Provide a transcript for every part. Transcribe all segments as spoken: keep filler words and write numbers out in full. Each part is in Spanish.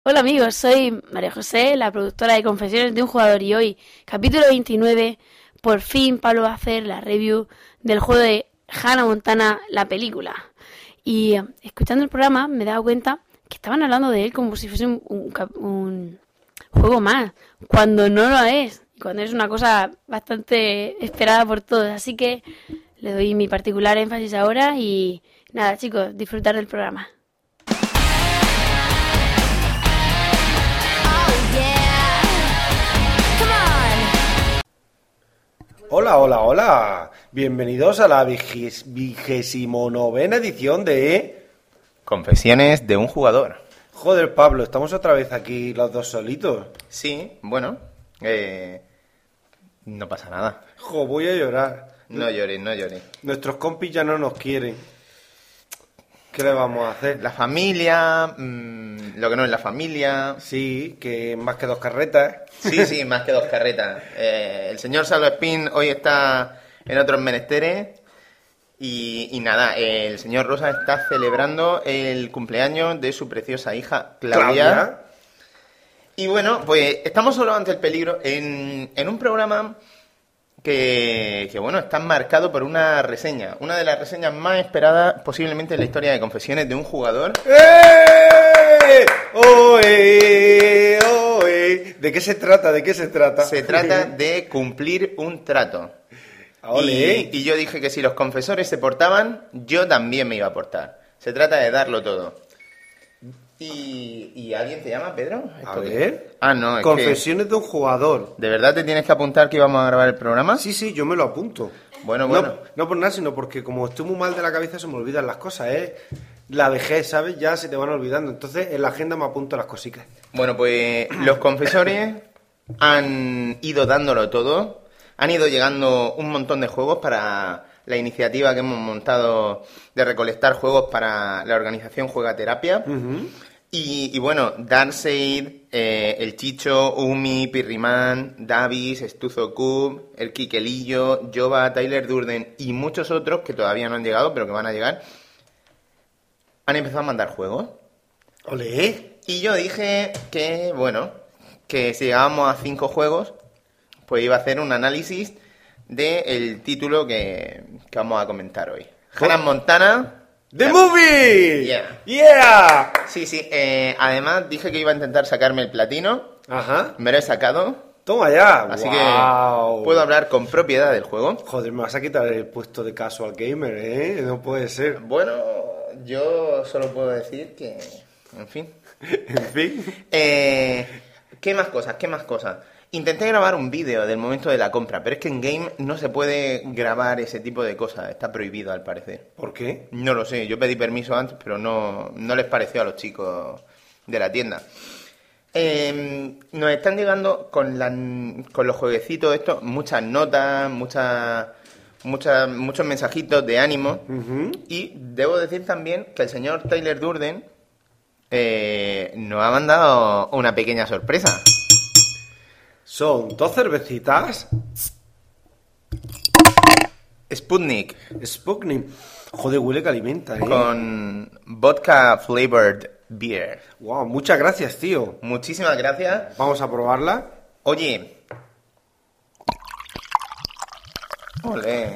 Hola amigos, soy María José, la productora de Confesiones de un Jugador y hoy, capítulo veintinueve, por fin Pablo va a hacer la review del juego de Hannah Montana, la película. Y eh, escuchando el programa me he dado cuenta que estaban hablando de él como si fuese un, un, un juego más, cuando no lo es, cuando es una cosa bastante esperada por todos. Así que le doy mi particular énfasis ahora y nada chicos, disfrutar del programa. Hola, hola, hola. Bienvenidos a la vigésimo novena edición de... Confesiones de un jugador. Joder, Pablo, estamos otra vez aquí los dos solitos. Sí, bueno, eh, no pasa nada. Jo, voy a llorar. No llores, no llores. Nuestros compis ya no nos quieren. ¿Qué le vamos a hacer? La familia, mmm, lo que no es la familia. Sí, que más que dos carretas. Sí, sí, más que dos carretas. Eh, el señor Salo Espín hoy está en otros menesteres. Y, y nada, eh, el señor Rosa está celebrando el cumpleaños de su preciosa hija Claudia. Claudia. Y bueno, pues estamos solo ante el peligro en, en un programa que, que, bueno, está marcado por una reseña. Una de las reseñas más esperadas posiblemente en la historia de Confesiones de un Jugador. ¡Eh! ¡Oe! ¡Oe! ¿De qué se trata? ¿De qué se trata? Se trata de cumplir un trato. Y, y yo dije que si los confesores se portaban, yo también me iba a portar. Se trata de darlo todo. ¿Y, y alguien te llama, Pedro? A ver. Ah, no, es Confesiones que... de un jugador. ¿De verdad te tienes que apuntar que íbamos a grabar el programa? Sí, sí, yo me lo apunto. Bueno, bueno. No, no por nada, sino porque como estoy muy mal de la cabeza se me olvidan las cosas, ¿eh? La vejez, ¿sabes? Ya se te van olvidando. Entonces en la agenda me apunto las cositas. Bueno, pues los confesores han ido dándolo todo. Han ido llegando un montón de juegos para la iniciativa que hemos montado de recolectar juegos para la organización Juega Terapia. Uh-huh. Y, y bueno, Darkseid, eh, el Chicho, Umi, Pirrimán, Davis, Estuzo Cub, el Quiquelillo, Jova, Tyler Durden y muchos otros que todavía no han llegado, pero que van a llegar, han empezado a mandar juegos. ¡Olé! Y yo dije que, bueno, que si llegábamos a cinco juegos, pues iba a hacer un análisis del título que, que vamos a comentar hoy. Hannah Montana... ¡The Movie! Yeah. ¡Yeah! Sí, sí. Eh, además, dije que iba a intentar sacarme el platino. Ajá. Me lo he sacado. Toma ya. Así wow. que puedo hablar con propiedad del juego. Joder, me vas a quitar el puesto de casual gamer, ¿eh? No puede ser. Bueno, yo solo puedo decir que... En fin. En fin. Eh, ¿Qué más cosas? ¿Qué más cosas? Intenté grabar un vídeo del momento de la compra, pero es que en game no se puede grabar ese tipo de cosas. Está prohibido, al parecer. ¿Por qué? No lo sé. Yo pedí permiso antes, pero no, no les pareció a los chicos de la tienda. Eh, nos están llegando con, la, con los jueguecitos estos muchas notas, muchas, muchas, muchos mensajitos de ánimo. Uh-huh. Y debo decir también que el señor Tyler Durden eh, nos ha mandado una pequeña sorpresa. Son dos cervecitas. Sputnik. Sputnik. Joder, huele que alimenta, ¿eh? Con vodka flavored beer. Wow, muchas gracias, tío. Muchísimas gracias. Vamos a probarla. Oye. Olé.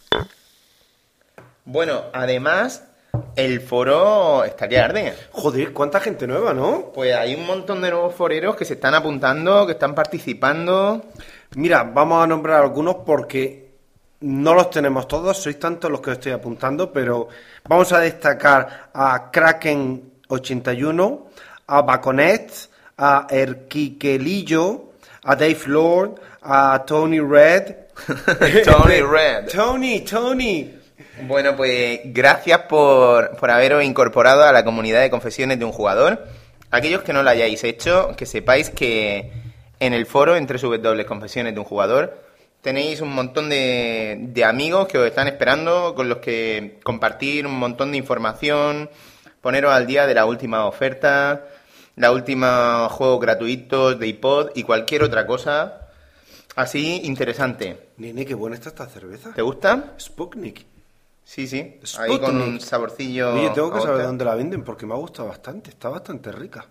Bueno, además, el foro estaría arde. Joder, cuánta gente nueva, ¿no? Pues hay un montón de nuevos foreros que se están apuntando, que están participando. Mira, vamos a nombrar algunos porque no los tenemos todos, sois tantos los que os estoy apuntando, pero vamos a destacar a Kraken ochenta y uno, a Baconet, a Erquiquelillo, a Dave Lord, a Tony Red. Tony Red. Tony, Tony. Bueno, pues gracias por, por haberos incorporado a la comunidad de Confesiones de un Jugador. Aquellos que no lo hayáis hecho, que sepáis que en el foro, en doble u doble u doble u punto confesiones de un jugador, tenéis un montón de, de amigos que os están esperando, con los que compartir un montón de información, poneros al día de la última oferta, la última juegos gratuitos de iPod y cualquier otra cosa así interesante. Nene, qué buena está esta cerveza. ¿Te gusta? Sputnik. Sí, sí. Sputnik. Ahí con un saborcillo. Oye, tengo que a saber vodka. dónde la venden porque me ha gustado bastante. Está bastante rica.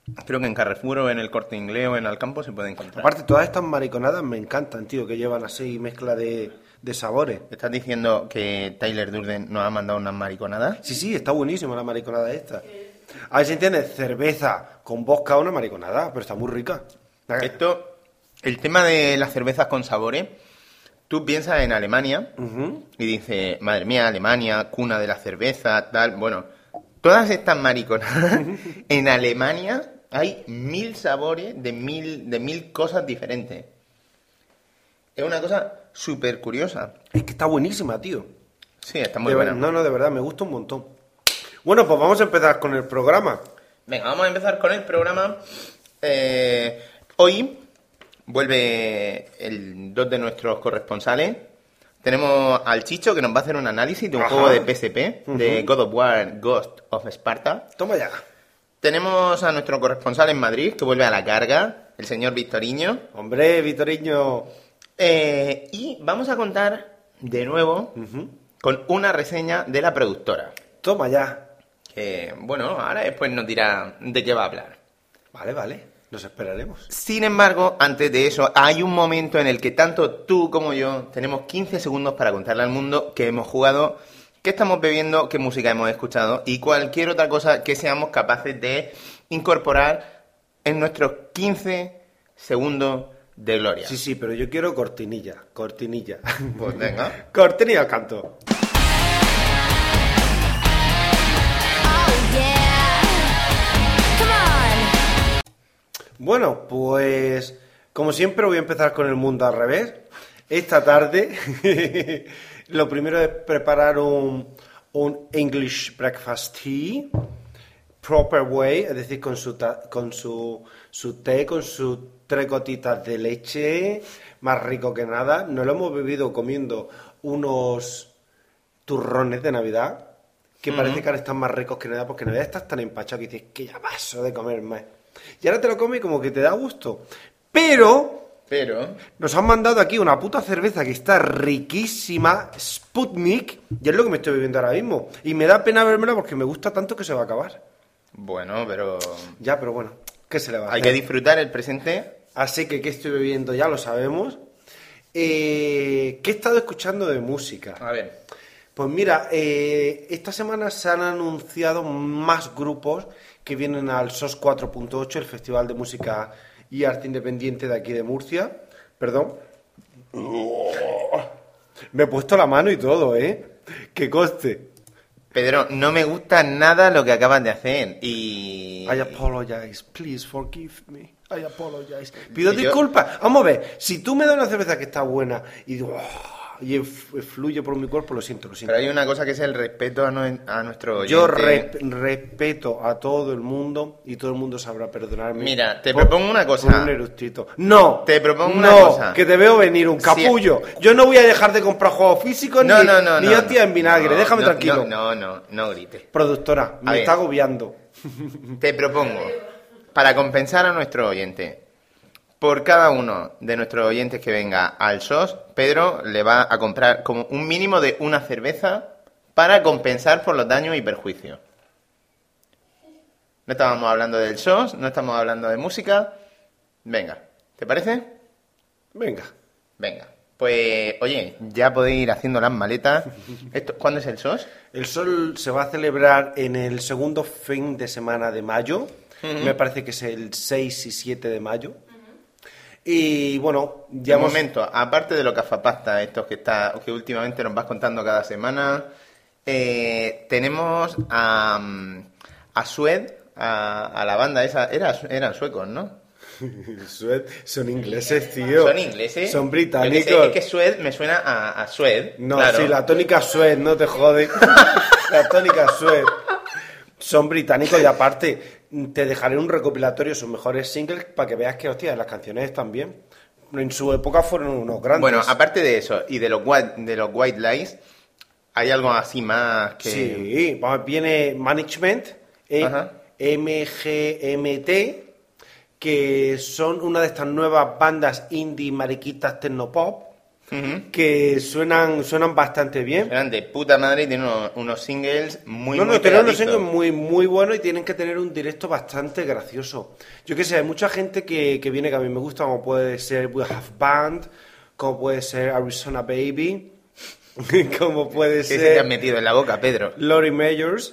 Creo que en Carrefour o en el Corte Inglés o en Alcampo se puede encontrar. Aparte, todas estas mariconadas me encantan, tío, que llevan así mezcla de, de sabores. ¿Estás diciendo que Tyler Durden nos ha mandado unas mariconadas? Sí, sí, está buenísima la mariconada esta. A ver si entiendes, cerveza con vodka, una mariconada, pero está muy rica. Esto, el tema de las cervezas con sabores, tú piensas en Alemania Uh-huh. y dices, madre mía, Alemania, cuna de la cerveza, tal. Bueno, todas estas mariconadas, en Alemania hay mil sabores de mil, de mil cosas diferentes. Es una cosa súper curiosa. Es que está buenísima, tío. Sí, está muy De buena. ver- No, no, de verdad, me gusta un montón. Bueno, pues vamos a empezar con el programa. Venga, vamos a empezar con el programa. Eh, hoy vuelve el dos de nuestros corresponsales. Tenemos al Chicho, que nos va a hacer un análisis de un Ajá. juego de P S P, de God of War Ghost of Sparta. Toma ya. Tenemos a nuestro corresponsal en Madrid, que vuelve a la carga, el señor Victoriño. Hombre, Vitoriño. Eh, y vamos a contar de nuevo Ujú. con una reseña de la productora. Toma ya. Que, bueno, ahora después nos dirá de qué va a hablar. Vale, vale. Nos esperaremos. Sin embargo, antes de eso, hay un momento en el que tanto tú como yo tenemos quince segundos para contarle al mundo que hemos jugado, qué estamos bebiendo, qué música hemos escuchado y cualquier otra cosa que seamos capaces de incorporar en nuestros quince segundos de gloria. Sí, sí, pero yo quiero cortinilla. Cortinilla. Pues venga. Cortinilla al canto. Oh yeah. Come on. Bueno, pues como siempre voy a empezar con el mundo al revés. Esta tarde lo primero es preparar un, un English breakfast tea proper way, es decir, con su ta- con su, su té, con sus tres gotitas de leche, más rico que nada. Nos lo hemos bebido comiendo unos turrones de Navidad que parece que ahora están más ricos que nada, porque en Navidad estás tan empachado que dices que ya paso de comer más. Y ahora te lo comes como que te da gusto. Pero Pero, nos han mandado aquí una puta cerveza que está riquísima, Sputnik, y es lo que me estoy bebiendo ahora mismo. Y me da pena bebérmela porque me gusta tanto que se va a acabar. bueno, pero Ya, pero bueno, ¿qué se le va a hay hacer? que disfrutar el presente. Así que qué estoy bebiendo ya lo sabemos. Eh, ¿Qué he estado escuchando de música? A ver, Pues mira, eh, esta semana se han anunciado más grupos que vienen al S O S cuatro punto ocho, el Festival de Música y Arte Independiente de aquí de Murcia. Perdón. Me he puesto la mano y todo, ¿eh? Que coste. Pedro, no me gusta nada lo que acabas de hacer y... I apologize, please forgive me. I apologize. Pido Y yo- disculpas. Vamos a ver, si tú me das una cerveza que está buena y digo, "Oh", y f- fluye por mi cuerpo, lo siento, lo siento. Pero hay una cosa que es el respeto a, nue- a nuestro oyente. Yo re- respeto a todo el mundo y todo el mundo sabrá perdonarme. Mira, te por- propongo una cosa. por un eructito. No. Te propongo no, una cosa. que te veo venir un Sí. capullo. Yo no voy a dejar de comprar juegos físicos No, ni, no, no, ni no. hostias en vinagre. No, Déjame no, tranquilo. No, no, no, no grites. Productora, me ver. está agobiando. Te propongo, para compensar a nuestro oyente, por cada uno de nuestros oyentes que venga al S O S, Pedro le va a comprar como un mínimo de una cerveza para compensar por los daños y perjuicios. No estábamos hablando del S O S, no estamos hablando de música. Venga, ¿te parece? Venga. Venga. Pues, oye, ya podéis ir haciendo las maletas. Esto, ¿cuándo es el S O S? El Sol se va a celebrar en el segundo fin de semana de mayo. Me parece que es el seis y siete de mayo. Y bueno, ya De hemos... momento, aparte de lo cafapasta, estos que está, que últimamente nos vas contando cada semana, eh, tenemos a, mm, a Sued, a, a la banda esa, era, eran suecos, ¿no? Sued- son ingleses, tío. ¿Son ingleses? Son Yo británicos. que sé, es que Sued me suena a, a Sued. No, claro. sí, la tónica Sued, no te jode. La tónica Sued. Son británicos y aparte te dejaré un recopilatorio sus mejores singles para que veas que, hostia, las canciones están bien. En su época fueron unos grandes. Bueno, aparte de eso y de los white, de los white lies, hay algo así más que... Sí, vamos, viene Management, eh, Ajá. M G M T, que son una de estas nuevas bandas indie mariquitas tecnopop, Ujú. que suenan suenan bastante bien. Eran de puta madre y tienen unos, unos singles muy, no, muy no, tienen unos pegaditos. singles muy, muy buenos y tienen que tener un directo bastante gracioso. Yo qué sé, hay mucha gente que, que viene que a mí me gusta, como puede ser We Have Band, como puede ser Arizona Baby, como puede ¿Qué se te has ser metido en la boca, Pedro? Lori Meyers.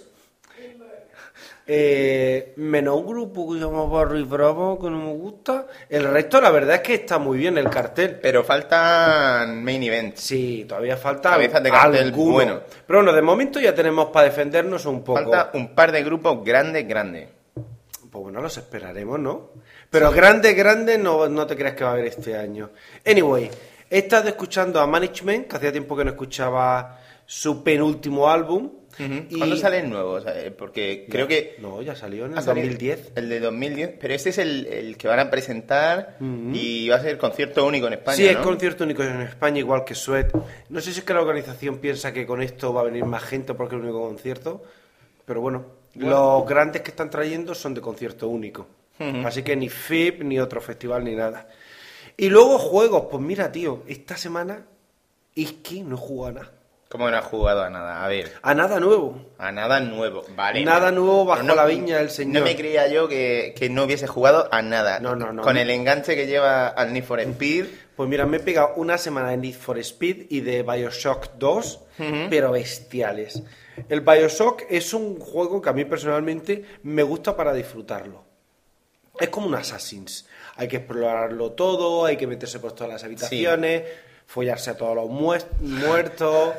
Eh, menos un grupo que se llama Barry Bravo, que no me gusta. El resto, la verdad es que está muy bien el cartel. Pero faltan main events. Sí, todavía falta Cabezas de cartel alguno. bueno. Pero bueno, de momento ya tenemos para defendernos un poco. Falta un par de grupos grandes, grandes. Pues bueno, los esperaremos, ¿no? Pero grande, grande, no, no te creas que va a haber este año. Anyway, he estado escuchando a Management, que hacía tiempo que no escuchaba su penúltimo álbum. Ujú. y- ¿Cuándo sale el nuevo? O sea, eh, porque creo que... No, ya salió en ha el salido dos mil diez. El de dos mil diez, pero este es el, el que van a presentar y va a ser concierto único en España, Sí, es ¿no? concierto único en España, igual que Sweat. No sé si es que la organización piensa que con esto va a venir más gente porque es el único concierto, pero bueno, Bueno. los grandes que están trayendo son de concierto único. Ujú. Así que ni F I P, ni otro festival, ni nada. Y luego juegos, pues mira, tío, esta semana es que no he jugado a nada. ¿Cómo no has jugado a nada? A ver, A nada nuevo. a nada nuevo. Vale. Nada vale. nuevo bajo Pero la viña del señor. No me creía yo que, que no hubiese jugado a nada. No, no, no. Con el enganche que lleva al Need for Speed. Pues mira, me he pegado una semana de Need for Speed y de Bioshock dos, Ujú. pero bestiales. El Bioshock es un juego que a mí personalmente me gusta para disfrutarlo. Es como un Assassin's. Hay que explorarlo todo, hay que meterse por todas las habitaciones, follarse a todos los mues- muertos.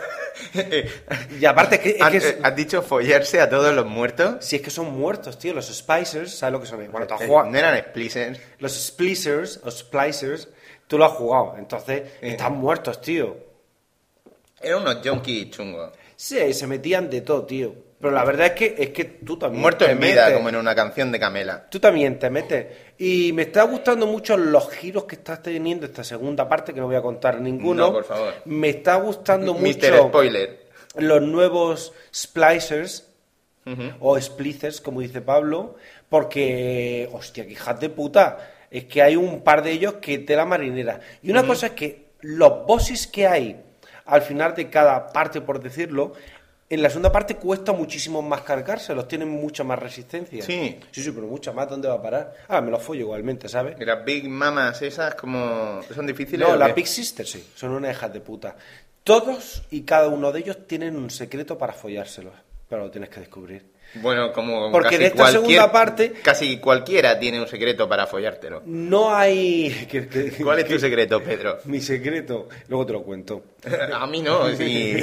Y aparte es que, es ¿Has, que es- has dicho follarse a todos los muertos? si es que son muertos, tío, los Spicers, ¿sabes lo que son? Bueno, tú has Eh, jugado. No eran splicers. Los Splicers, o Splicers, tú lo has jugado, entonces Eh. están muertos, tío. Eran unos junkies chungos. Sí, se metían de todo, tío. Pero la verdad es que es que tú también Muertos te en vida, metes. como en una canción de Camela. Tú también te metes. Y me está gustando mucho los giros que estás teniendo esta segunda parte, que no voy a contar ninguno. No, por favor. Me está gustando mister mucho Spoiler. los nuevos splicers, Ujú. o splicers, como dice Pablo, porque, hostia, que hijas de puta, es que hay un par de ellos que tela marinera. Y una cosa es que los bosses que hay al final de cada parte, por decirlo, en la segunda parte cuesta muchísimo más cargárselos, tienen mucha más resistencia. Sí. Sí, sí, pero mucha más, ¿dónde va a parar? Ah, me los follo igualmente, ¿sabes? Y las Big Mamas esas como... ¿Son difíciles? No, o las qué? Big Sisters sí, son unas hijas de puta. Todos y cada uno de ellos tienen un secreto para follárselos, pero lo tienes que descubrir. Bueno, como Porque casi en esta cualquier- segunda parte- Casi cualquiera tiene un secreto para follártelo. No hay... que- que- ¿Cuál es que- tu secreto, Pedro? Mi secreto, luego te lo cuento. A mí no, sí.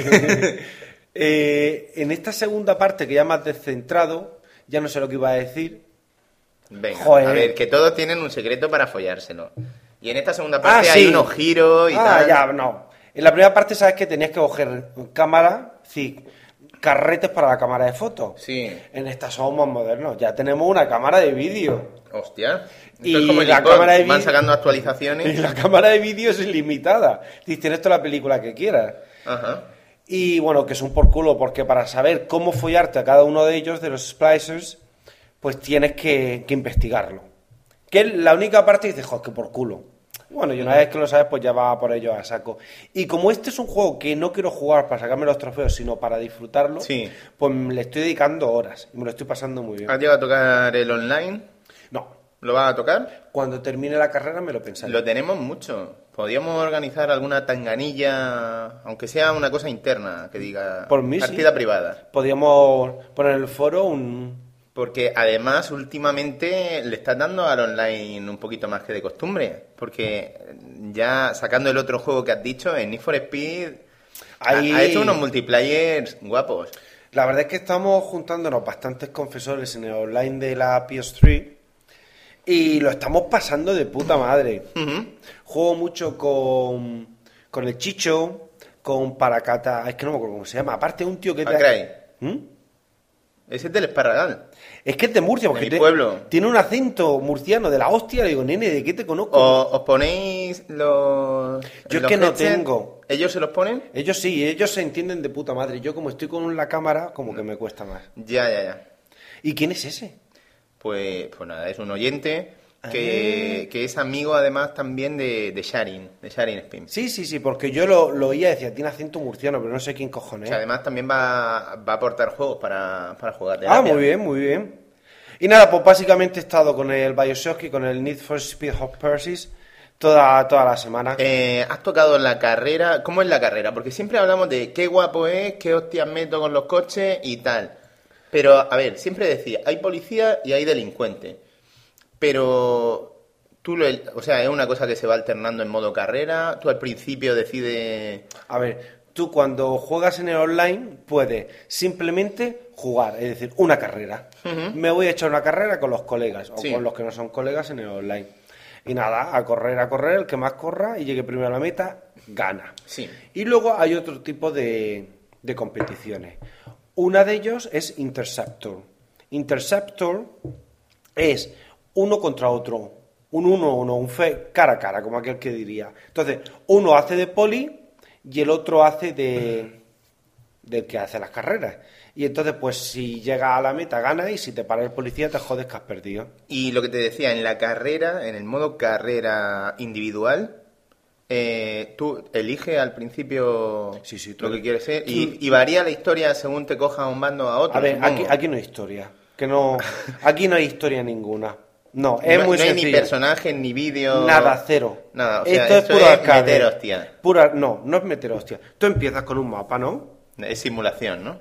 Eh, en esta segunda parte que ya más descentrado, ya no sé lo que iba a decir. Venga, Joder. a ver, que todos tienen un secreto para follárselo. Y en esta segunda parte Ah, hay sí. unos giros y ah, tal. ya, no. En la primera parte sabes que tenías que coger cámara, sí, carretes para la cámara de fotos. Sí. En esta somos más modernos, ya tenemos una cámara de vídeo. Hostia. Esto Y es como el la iPod, cámara de van vi- sacando Y actualizaciones. la cámara de vídeo es ilimitada. Y tienes toda la película que quieras. Ajá. Y bueno, que son por culo, porque para saber cómo follarte a cada uno de ellos, de los splicers, pues tienes que, que investigarlo. Que es la única parte que dices, joder, que por culo. Bueno, y una vez que lo sabes, pues ya va por ello a saco. Y como este es un juego que no quiero jugar para sacarme los trofeos, sino para disfrutarlo, Sí. pues le estoy dedicando horas y me lo estoy pasando muy bien. ¿Has llegado a tocar el online? No, ¿Lo vas a tocar? cuando termine la carrera me lo pensaré. Lo tenemos mucho. Podríamos organizar alguna tanganilla, aunque sea una cosa interna, que diga Por mí, sí. partida privada. Podríamos poner en el foro un... Porque además últimamente le estás dando al online un poquito más que de costumbre. Porque ya sacando el otro juego que has dicho, en Need for Speed ha- Ahí- ha hecho unos multiplayers guapos. La verdad es que estamos juntándonos bastantes confesores en el online de la P S tres y lo estamos pasando de puta madre. Ujú. Juego mucho con, con el Chicho, con Paracata, es que no me acuerdo cómo se llama. Aparte un tío que te... Acray. ¿Mm? Ese es del Esparragal. Es que es de Murcia, porque mi te- pueblo. tiene un acento murciano de la hostia. Le digo, nene, ¿de qué te conozco? ¿O- ¿Os ponéis los... Yo es los que no headset? tengo. ¿Ellos se los ponen? Ellos sí, ellos se entienden de puta madre. Yo como estoy con la cámara, como que me cuesta más. Ya, ya, ya. ¿Y quién es ese? Pues, pues nada, es un oyente que, que es amigo además también de, de Sharin, de Sharin Spin. Sí, sí, sí, porque yo lo, lo oía y decía, tiene acento murciano, pero no sé quién cojones. Que además también va, va a aportar juegos para, para jugar. Ah, muy bien, muy bien. Y nada, pues básicamente he estado con el Bioshock y con el Need for Speed Hot Pursuit toda, toda la semana. Eh, has tocado la carrera. ¿Cómo es la carrera? Porque siempre hablamos de qué guapo es, qué hostias meto con los coches y tal. Pero, a ver, siempre decía, hay policía y hay delincuente. Pero tú, lo, o sea, es una cosa que se va alternando en modo carrera. Tú al principio decides... A ver, tú cuando juegas en el online puedes simplemente jugar, es decir, una carrera. Uh-huh. Me voy a echar una carrera con los colegas o Sí. con los que no son colegas en el online. Y nada, a correr, a correr, el que más corra y llegue primero a la meta, gana. Sí. Y luego hay otro tipo de, de competiciones. Una de ellos es Interceptor. Interceptor es uno contra otro, un uno a uno, un fe cara a cara, como aquel que diría. Entonces, uno hace de poli y el otro hace de del que hace las carreras. Y entonces, pues, si llega a la meta, gana, y si te para el policía, te jodes que has perdido. Y lo que te decía, en la carrera, en el modo carrera individual, eh, tú eliges al principio Sí, sí, tú- lo que quieres ser y, y varía la historia según te coja a un bando a otro. A ver, supongo. aquí, aquí no hay historia. Que no, aquí no hay historia ninguna. No, es no, muy no hay sencillo. ni personajes, ni vídeos. Nada, cero. Nada, o sea, Esto es esto puro es arcade. meter hostia. Pura, no, no es meter hostia. Tú empiezas con un mapa, ¿no? Es simulación, ¿no?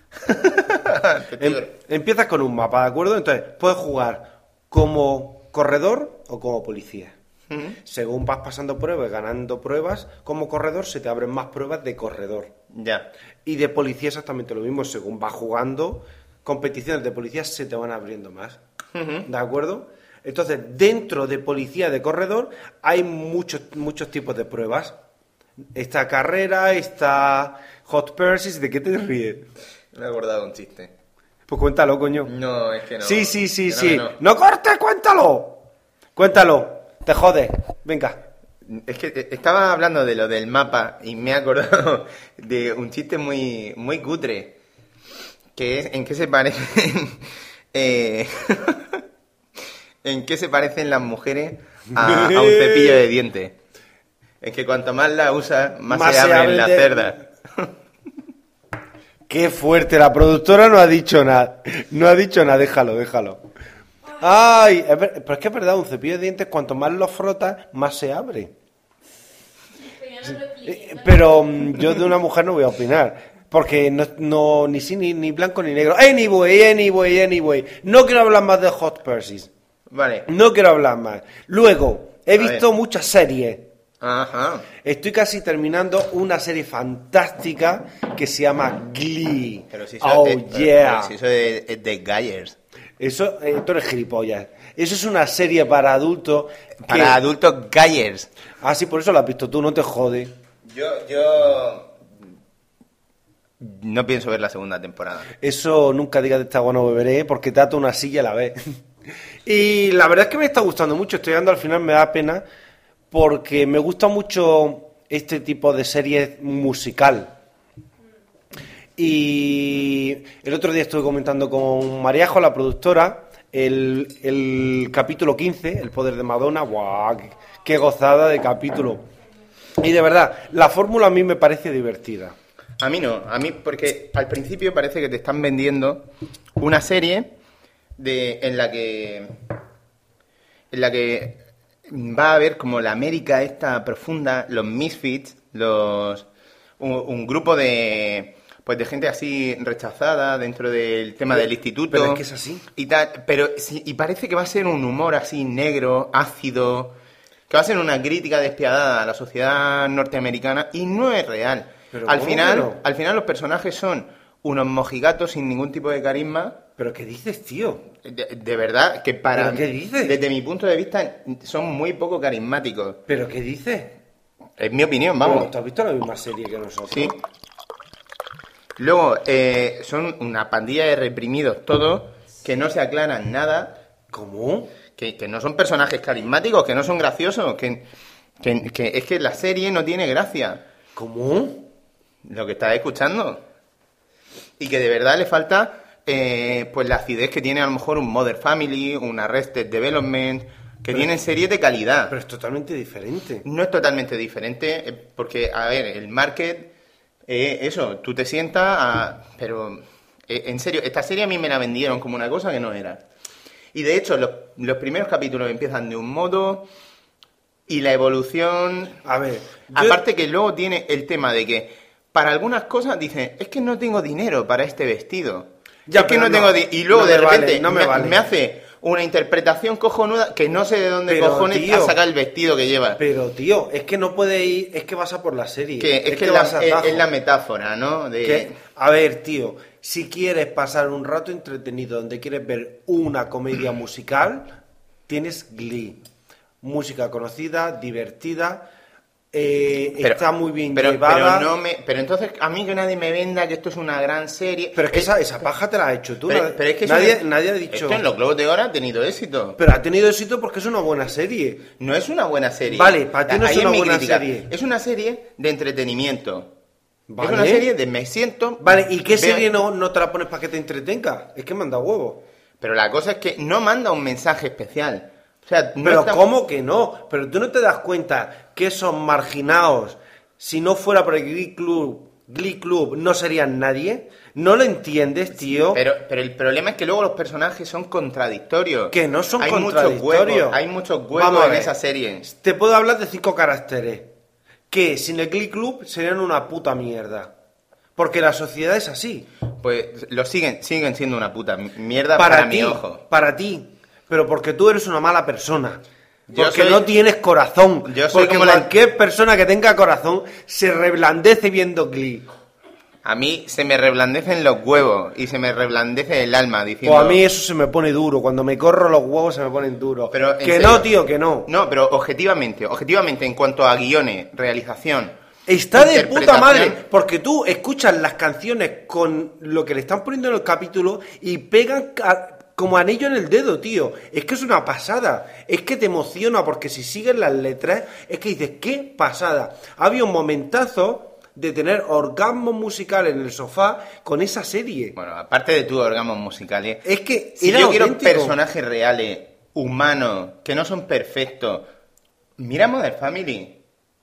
Te Em- digo, empiezas con un mapa, ¿de acuerdo? Entonces, puedes jugar como corredor o como policía. Ujú. Según vas pasando pruebas, ganando pruebas, como corredor se te abren más pruebas de corredor. Ya. Y de policía exactamente lo mismo. Según vas jugando, competiciones de policía se te van abriendo más. Ujú. ¿De acuerdo? Entonces, dentro de policía de corredor hay muchos, muchos tipos de pruebas. Esta carrera, esta Hot Pursuit. ¿De qué te ríes? Me he acordado de un chiste. Pues cuéntalo, coño. No, es que no. sí, sí, sí, Que no, sí. que No. no. cortes, cuéntalo. Cuéntalo. Te jodes. Venga. Es que eh, estaba hablando de lo del mapa y me he acordado de un chiste muy, muy cutre. Que es en qué se parecen. eh, en qué se parecen las mujeres a, a un cepillo de dientes. Es que cuanto más la usas, más, Más se se abren abren las de- cerdas. Qué fuerte. La productora no ha dicho nada. No ha dicho nada. Déjalo, déjalo. Ay, es ver- pero es que es verdad, un cepillo de dientes, cuanto más lo frotas, más se abre. Eh, Pero mm, yo de una mujer no voy a opinar. Porque no, no ni sí, ni, ni blanco ni negro. Anyway, anyway, anyway. No quiero hablar más de Hot Pursuit. Vale. No quiero hablar más. Luego, he A visto ver. muchas series. Ajá. Estoy casi terminando una serie fantástica que se llama Glee. Pero si eso, oh, eh, pero- yeah. pero si eso es, es de Gayers. Eso, eh, tú eres gilipollas. Eso es una serie para adultos. que- Para adultos Gayers. Ah, sí, por eso la has visto tú, no te jode. Yo, yo no pienso ver la segunda temporada. Eso nunca digas de esta agua no beberé, porque te ato una silla a la vez. Y la verdad es que me está gustando mucho. Estoy dando al final, me da pena, porque me gusta mucho este tipo de serie musical. Y el otro día estuve comentando con Mariajo, la productora, el, el capítulo quince, El poder de Madonna. ¡Guau! ¡Qué, qué gozada de capítulo! Y de verdad, la fórmula a mí me parece divertida. A mí no, a mí porque al principio parece que te están vendiendo una serie de en la que en la que va a haber como la América esta profunda, los misfits, los un, un grupo de pues de gente así rechazada dentro del tema Pero- del instituto. pero es que es así. Y tal, pero sí, y parece que va a ser un humor así negro, ácido, que va a ser una crítica despiadada a la sociedad norteamericana y no es real. Pero Al ¿cómo final, que no? al final los personajes son unos mojigatos sin ningún tipo de carisma. ¿Pero qué dices, tío? De, de verdad, que para ¿Pero qué dices? desde mi punto de vista son muy poco carismáticos. ¿Pero qué dices? Es mi opinión, Pero, vamos. ¿tú has visto la misma serie que nosotros? Sí. Luego, eh, son una pandilla de reprimidos todos que no se aclaran nada, ¿Cómo? que, que no son personajes carismáticos, que no son graciosos, que, que, que es que la serie no tiene gracia. ¿Cómo? Lo que estás escuchando. Y que de verdad le falta eh, pues la acidez que tiene a lo mejor un Modern Family, un Arrested Development, que Pero- tienen series de calidad. Pero es totalmente diferente. No es totalmente diferente, eh, porque, a ver, el market, eh, eso, tú te sientas a... Pero, eh, en serio, esta serie a mí me la vendieron como una cosa que no era. Y de hecho, los, los primeros capítulos empiezan de un modo y la evolución... A ver, yo- Aparte que luego tiene el tema de que para algunas cosas dicen, es que no tengo dinero para este vestido. Ya, es que pero no tengo no, di-". Y luego no de me vale, repente no me me, vale. me hace una interpretación cojonuda que no sé de dónde Pero, cojones tío, ha sacado el vestido que lleva. Pero, tío, es que no puede ir, es que vas a por la serie. Que, es, que, vas la, a es, atajo. es la metáfora, ¿no? De... Que- a ver, tío, si quieres pasar un rato entretenido donde quieres ver una comedia musical, tienes Glee. Música conocida, divertida, eh, Pero- está muy bien pero, llevada. Pero, no me, pero entonces, a mí que nadie me venda que esto es una gran serie. Pero es que esa, esa paja te la has hecho tú. pero- nadie, pero es que eso nadie, no- nadie ha dicho. Esto en los Globos de Oro ha tenido éxito. Pero ha tenido éxito porque es una buena serie. No es una buena serie. Vale, para ti no es Ahí una mi buena crítica. serie. Es una serie de entretenimiento. Vale. Es una serie de me siento... Vale, ¿y qué veo- serie no, no te la pones para que te entretenga? Es que manda huevo. Pero la cosa es que no manda un mensaje especial. O sea, no Pero está- ¿cómo que no? Pero tú no te das cuenta que esos marginados, si no fuera por el Glee Club, Glee Club, no serían nadie. ¿No lo entiendes, tío? Pero, pero el problema es que luego los personajes son contradictorios. Que no son hay contradictorios. Muchos huecos, hay muchos huecos Vamos a en ver. esa serie. Te puedo hablar de cinco caracteres que sin el Glee Club serían una puta mierda. Porque la sociedad es así. Pues lo siguen, siguen siendo una puta mierda para, Para, mi ti, ojo. para ti. Pero porque tú eres una mala persona. Yo Porque soy- no tienes corazón. Yo soy porque como la- cualquier persona que tenga corazón se reblandece viendo Glee. A mí se me reblandecen los huevos y se me reblandece el alma diciendo... O a mí eso se me pone duro. Cuando me corro los huevos se me ponen duros. Pero, ¿en que serio? no, tío, que no. No, pero objetivamente, objetivamente en cuanto a guiones, realización... Está de puta interpretación, madre, porque tú escuchas las canciones con lo que le están poniendo en el capítulo y pegan ca- como anillo en el dedo, tío. Es que es una pasada. Es que te emociona porque si sigues las letras, es que dices, qué pasada. Había un momentazo de tener orgasmos musicales en el sofá con esa serie. Bueno, aparte de tus orgasmos musicales... Es que Si era yo quiero auténtico. personajes reales, humanos, que no son perfectos... Mira Modern Family.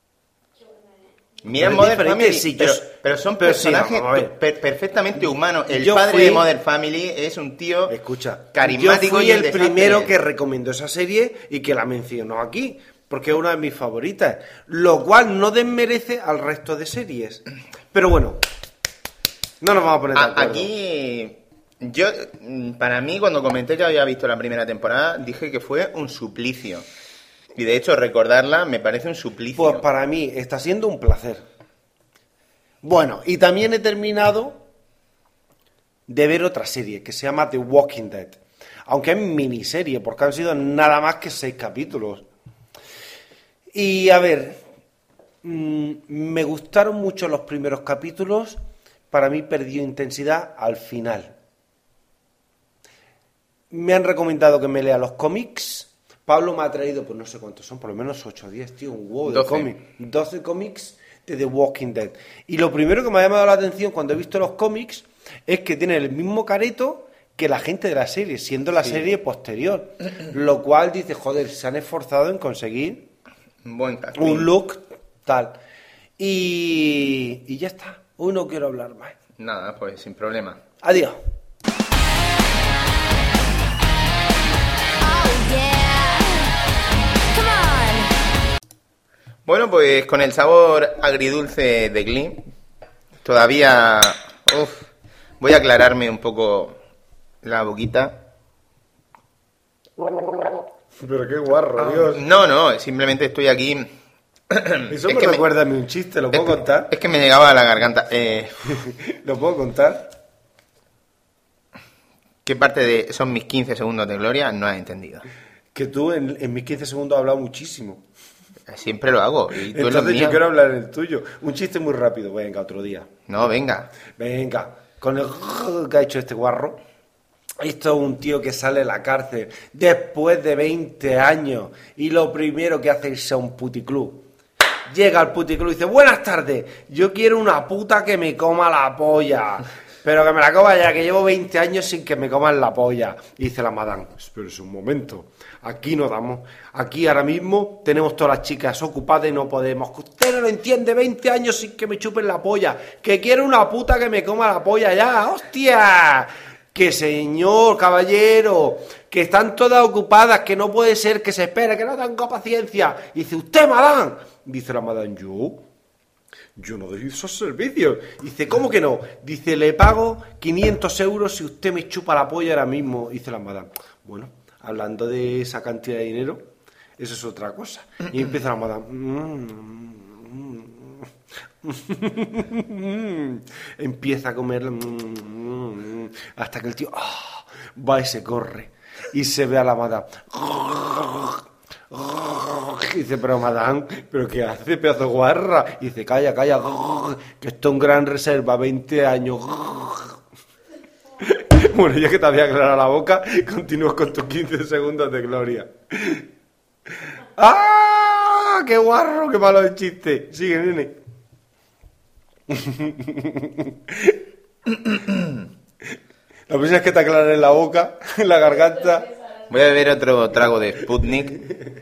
Mira Pero es Modern diferente, Family, sí, yo pero, s- pero son pero sí, personajes vamos a ver. per- perfectamente humanos. El Yo padre fui- de Modern Family es un tío Escucha, carismático yo fui y un el desastre. primero que recomendó esa serie y que la mencionó aquí, porque es una de mis favoritas, lo cual no desmerece al resto de series. Pero bueno, no nos vamos a poner de A- acuerdo. Aquí, yo, mm, para mí, cuando comenté que había visto la primera temporada, dije que fue un suplicio. Y de hecho, recordarla me parece un suplicio. Pues para mí está siendo un placer. Bueno, y también he terminado de ver otra serie que se llama The Walking Dead. Aunque es miniserie, porque han sido nada más que seis capítulos. Y a ver, mm, me gustaron mucho los primeros capítulos. Para mí perdió intensidad al final. Me han recomendado que me lea los cómics. Pablo me ha traído, pues no sé cuántos son, por lo menos ocho o diez, tío, un huevo de doce. cómics. doce cómics de The Walking Dead. Y lo primero que me ha llamado la atención cuando he visto los cómics es que tienen el mismo careto que la gente de la serie, siendo la Sí. serie posterior. Lo cual dice, joder, se han esforzado en conseguir Un buen casting. un look tal. Y, y ya está. Hoy no quiero hablar más. Nada, pues sin problema. Adiós. Oh yeah. Come on. Bueno, pues con el sabor agridulce de Glee, todavía uf, voy a aclararme un poco la boquita. Pero qué guarro, Dios. No, no, simplemente estoy aquí. Eso Es me que me- recuerda a mí un chiste, ¿lo Es puedo que, contar? es que me llegaba a la garganta. Eh, ¿Lo puedo contar? ¿Qué parte de son mis quince segundos de gloria? No has entendido. Que tú en, en mis quince segundos has hablado muchísimo. Siempre lo hago. Y tú en los Entonces yo míos. quiero hablar en el tuyo. Un chiste muy rápido. Venga, otro día. No, venga. Venga. Con el que ha hecho este guarro. Esto es un tío que sale de la cárcel después de veinte años y lo primero que hace es irse a un puticlub. Llega al puticlub y dice, buenas tardes, yo quiero una puta que me coma la polla. pero que me la coma ya, que llevo veinte años sin que me coman la polla. Y dice la madame, espérese un momento, aquí no damos, aquí ahora mismo tenemos todas las chicas ocupadas y no podemos. Que usted no lo entiende, veinte años sin que me chupen la polla, que quiero una puta que me coma la polla ya, hostia. Que señor, caballero, que están todas ocupadas, que no puede ser, que se espere, que no tengo paciencia. Y dice, usted, madame. Dice la madame, yo, yo no doy esos servicios. Dice, ¿cómo que no? Dice, le pago quinientos euros si usted me chupa la polla ahora mismo. Dice la madame, bueno, hablando de esa cantidad de dinero, eso es otra cosa. Y empieza la madame, mmm, empieza a comer hasta que el tío oh, va y se corre y se ve a la madame. Y dice, pero madame, ¿pero qué hace, pedazo de guarra? Y dice, calla, calla, que esto es un gran reserva, veinte años. Bueno, ya que te había aclarado la boca, continúas con tus quince segundos de gloria. ¡Ah! ¡Qué guarro! ¡Qué malo el chiste! Sigue, nene. La próxima es que te aclaren la boca, la garganta. Voy a beber otro trago de Sputnik.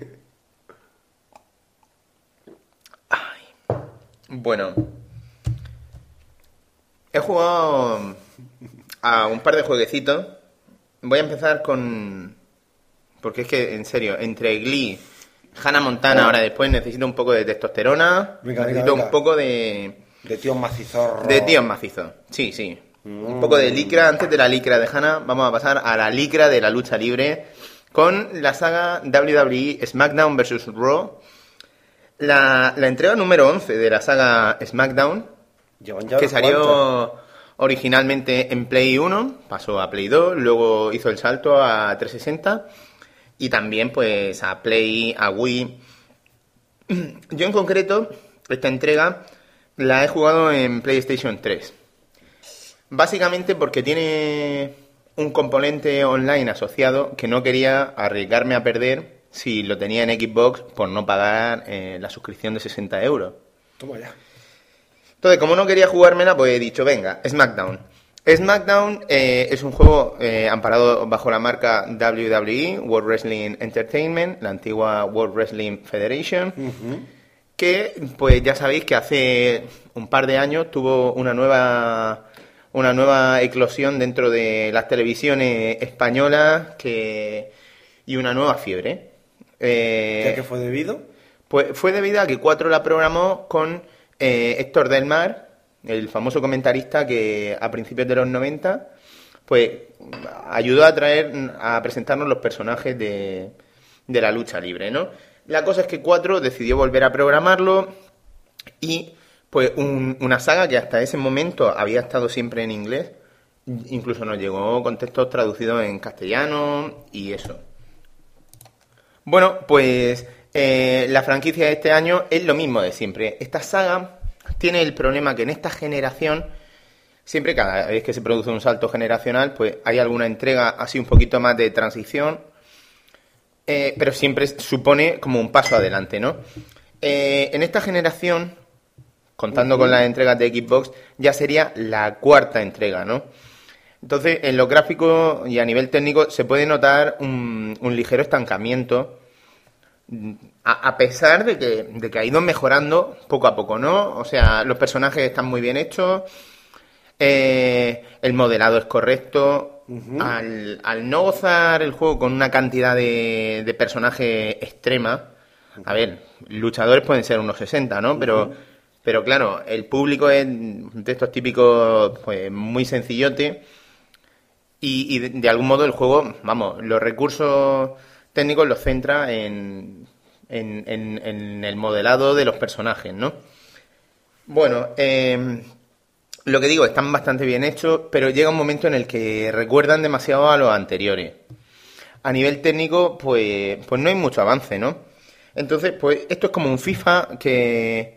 Ay. Bueno, he jugado a un par de jueguecitos. Voy a empezar con... Porque es que, en serio, entre Glee, Hannah Montana, ahora después necesito un poco de testosterona. Venga, necesito venga, un poco de... De tíos macizorros. De tíos macizos, sí, sí. Mm. Un poco de licra. Antes de la licra de Hannah, vamos a pasar a la licra de la lucha libre con la saga W W E SmackDown versus. Raw. La, la entrega número once de la saga SmackDown, que salió cuantos. originalmente en Play uno, pasó a Play dos, luego hizo el salto a trescientos sesenta y también pues a Play, a Wii. Yo en concreto, esta entrega la he jugado en PlayStation tres. Básicamente porque tiene un componente online asociado que no quería arriesgarme a perder si lo tenía en Xbox por no pagar eh, la suscripción de sesenta euros. Toma ya. Entonces, como no quería jugármela, pues he dicho, venga, SmackDown. SmackDown eh, es un juego eh, amparado bajo la marca W W E, World Wrestling Entertainment, la antigua World Wrestling Federation. Uh-huh. Que, pues ya sabéis que hace un par de años tuvo una nueva una nueva eclosión dentro de las televisiones españolas que y una nueva fiebre. Eh, ¿Ya que fue debido? Pues fue debido a que Cuatro la programó con eh, Héctor del Mar, el famoso comentarista que a principios de los noventa pues ayudó a traer a presentarnos los personajes de, de la lucha libre, ¿no? La cosa es que Cuatro decidió volver a programarlo y pues un, una saga que hasta ese momento había estado siempre en inglés, incluso nos llegó con textos traducidos en castellano y eso. Bueno, pues eh, la franquicia de este año es lo mismo de siempre. Esta saga tiene el problema que en esta generación, siempre cada vez que se produce un salto generacional, pues hay alguna entrega así un poquito más de transición. Eh, pero siempre supone como un paso adelante, ¿no? Eh, en esta generación, contando uh-huh. con las entregas de Xbox, ya sería la cuarta entrega, ¿no? Entonces, en los gráficos y a nivel técnico se puede notar un, un ligero estancamiento, a, a pesar de que, de que ha ido mejorando poco a poco, ¿no? O sea, los personajes están muy bien hechos, eh, el modelado es correcto. Uh-huh. Al, al no gozar el juego con una cantidad de, de personajes extrema, a ver, luchadores pueden ser unos sesenta, ¿no? Pero, uh-huh. pero claro, el público es de estos típicos, pues muy sencillote y, y de, de algún modo el juego, vamos, los recursos técnicos los centra en, en, en, en el modelado de los personajes, ¿no? Bueno, eh... lo que digo, están bastante bien hechos, pero llega un momento en el que recuerdan demasiado a los anteriores. A nivel técnico, pues, pues no hay mucho avance, ¿no? Entonces, pues esto es como un FIFA que,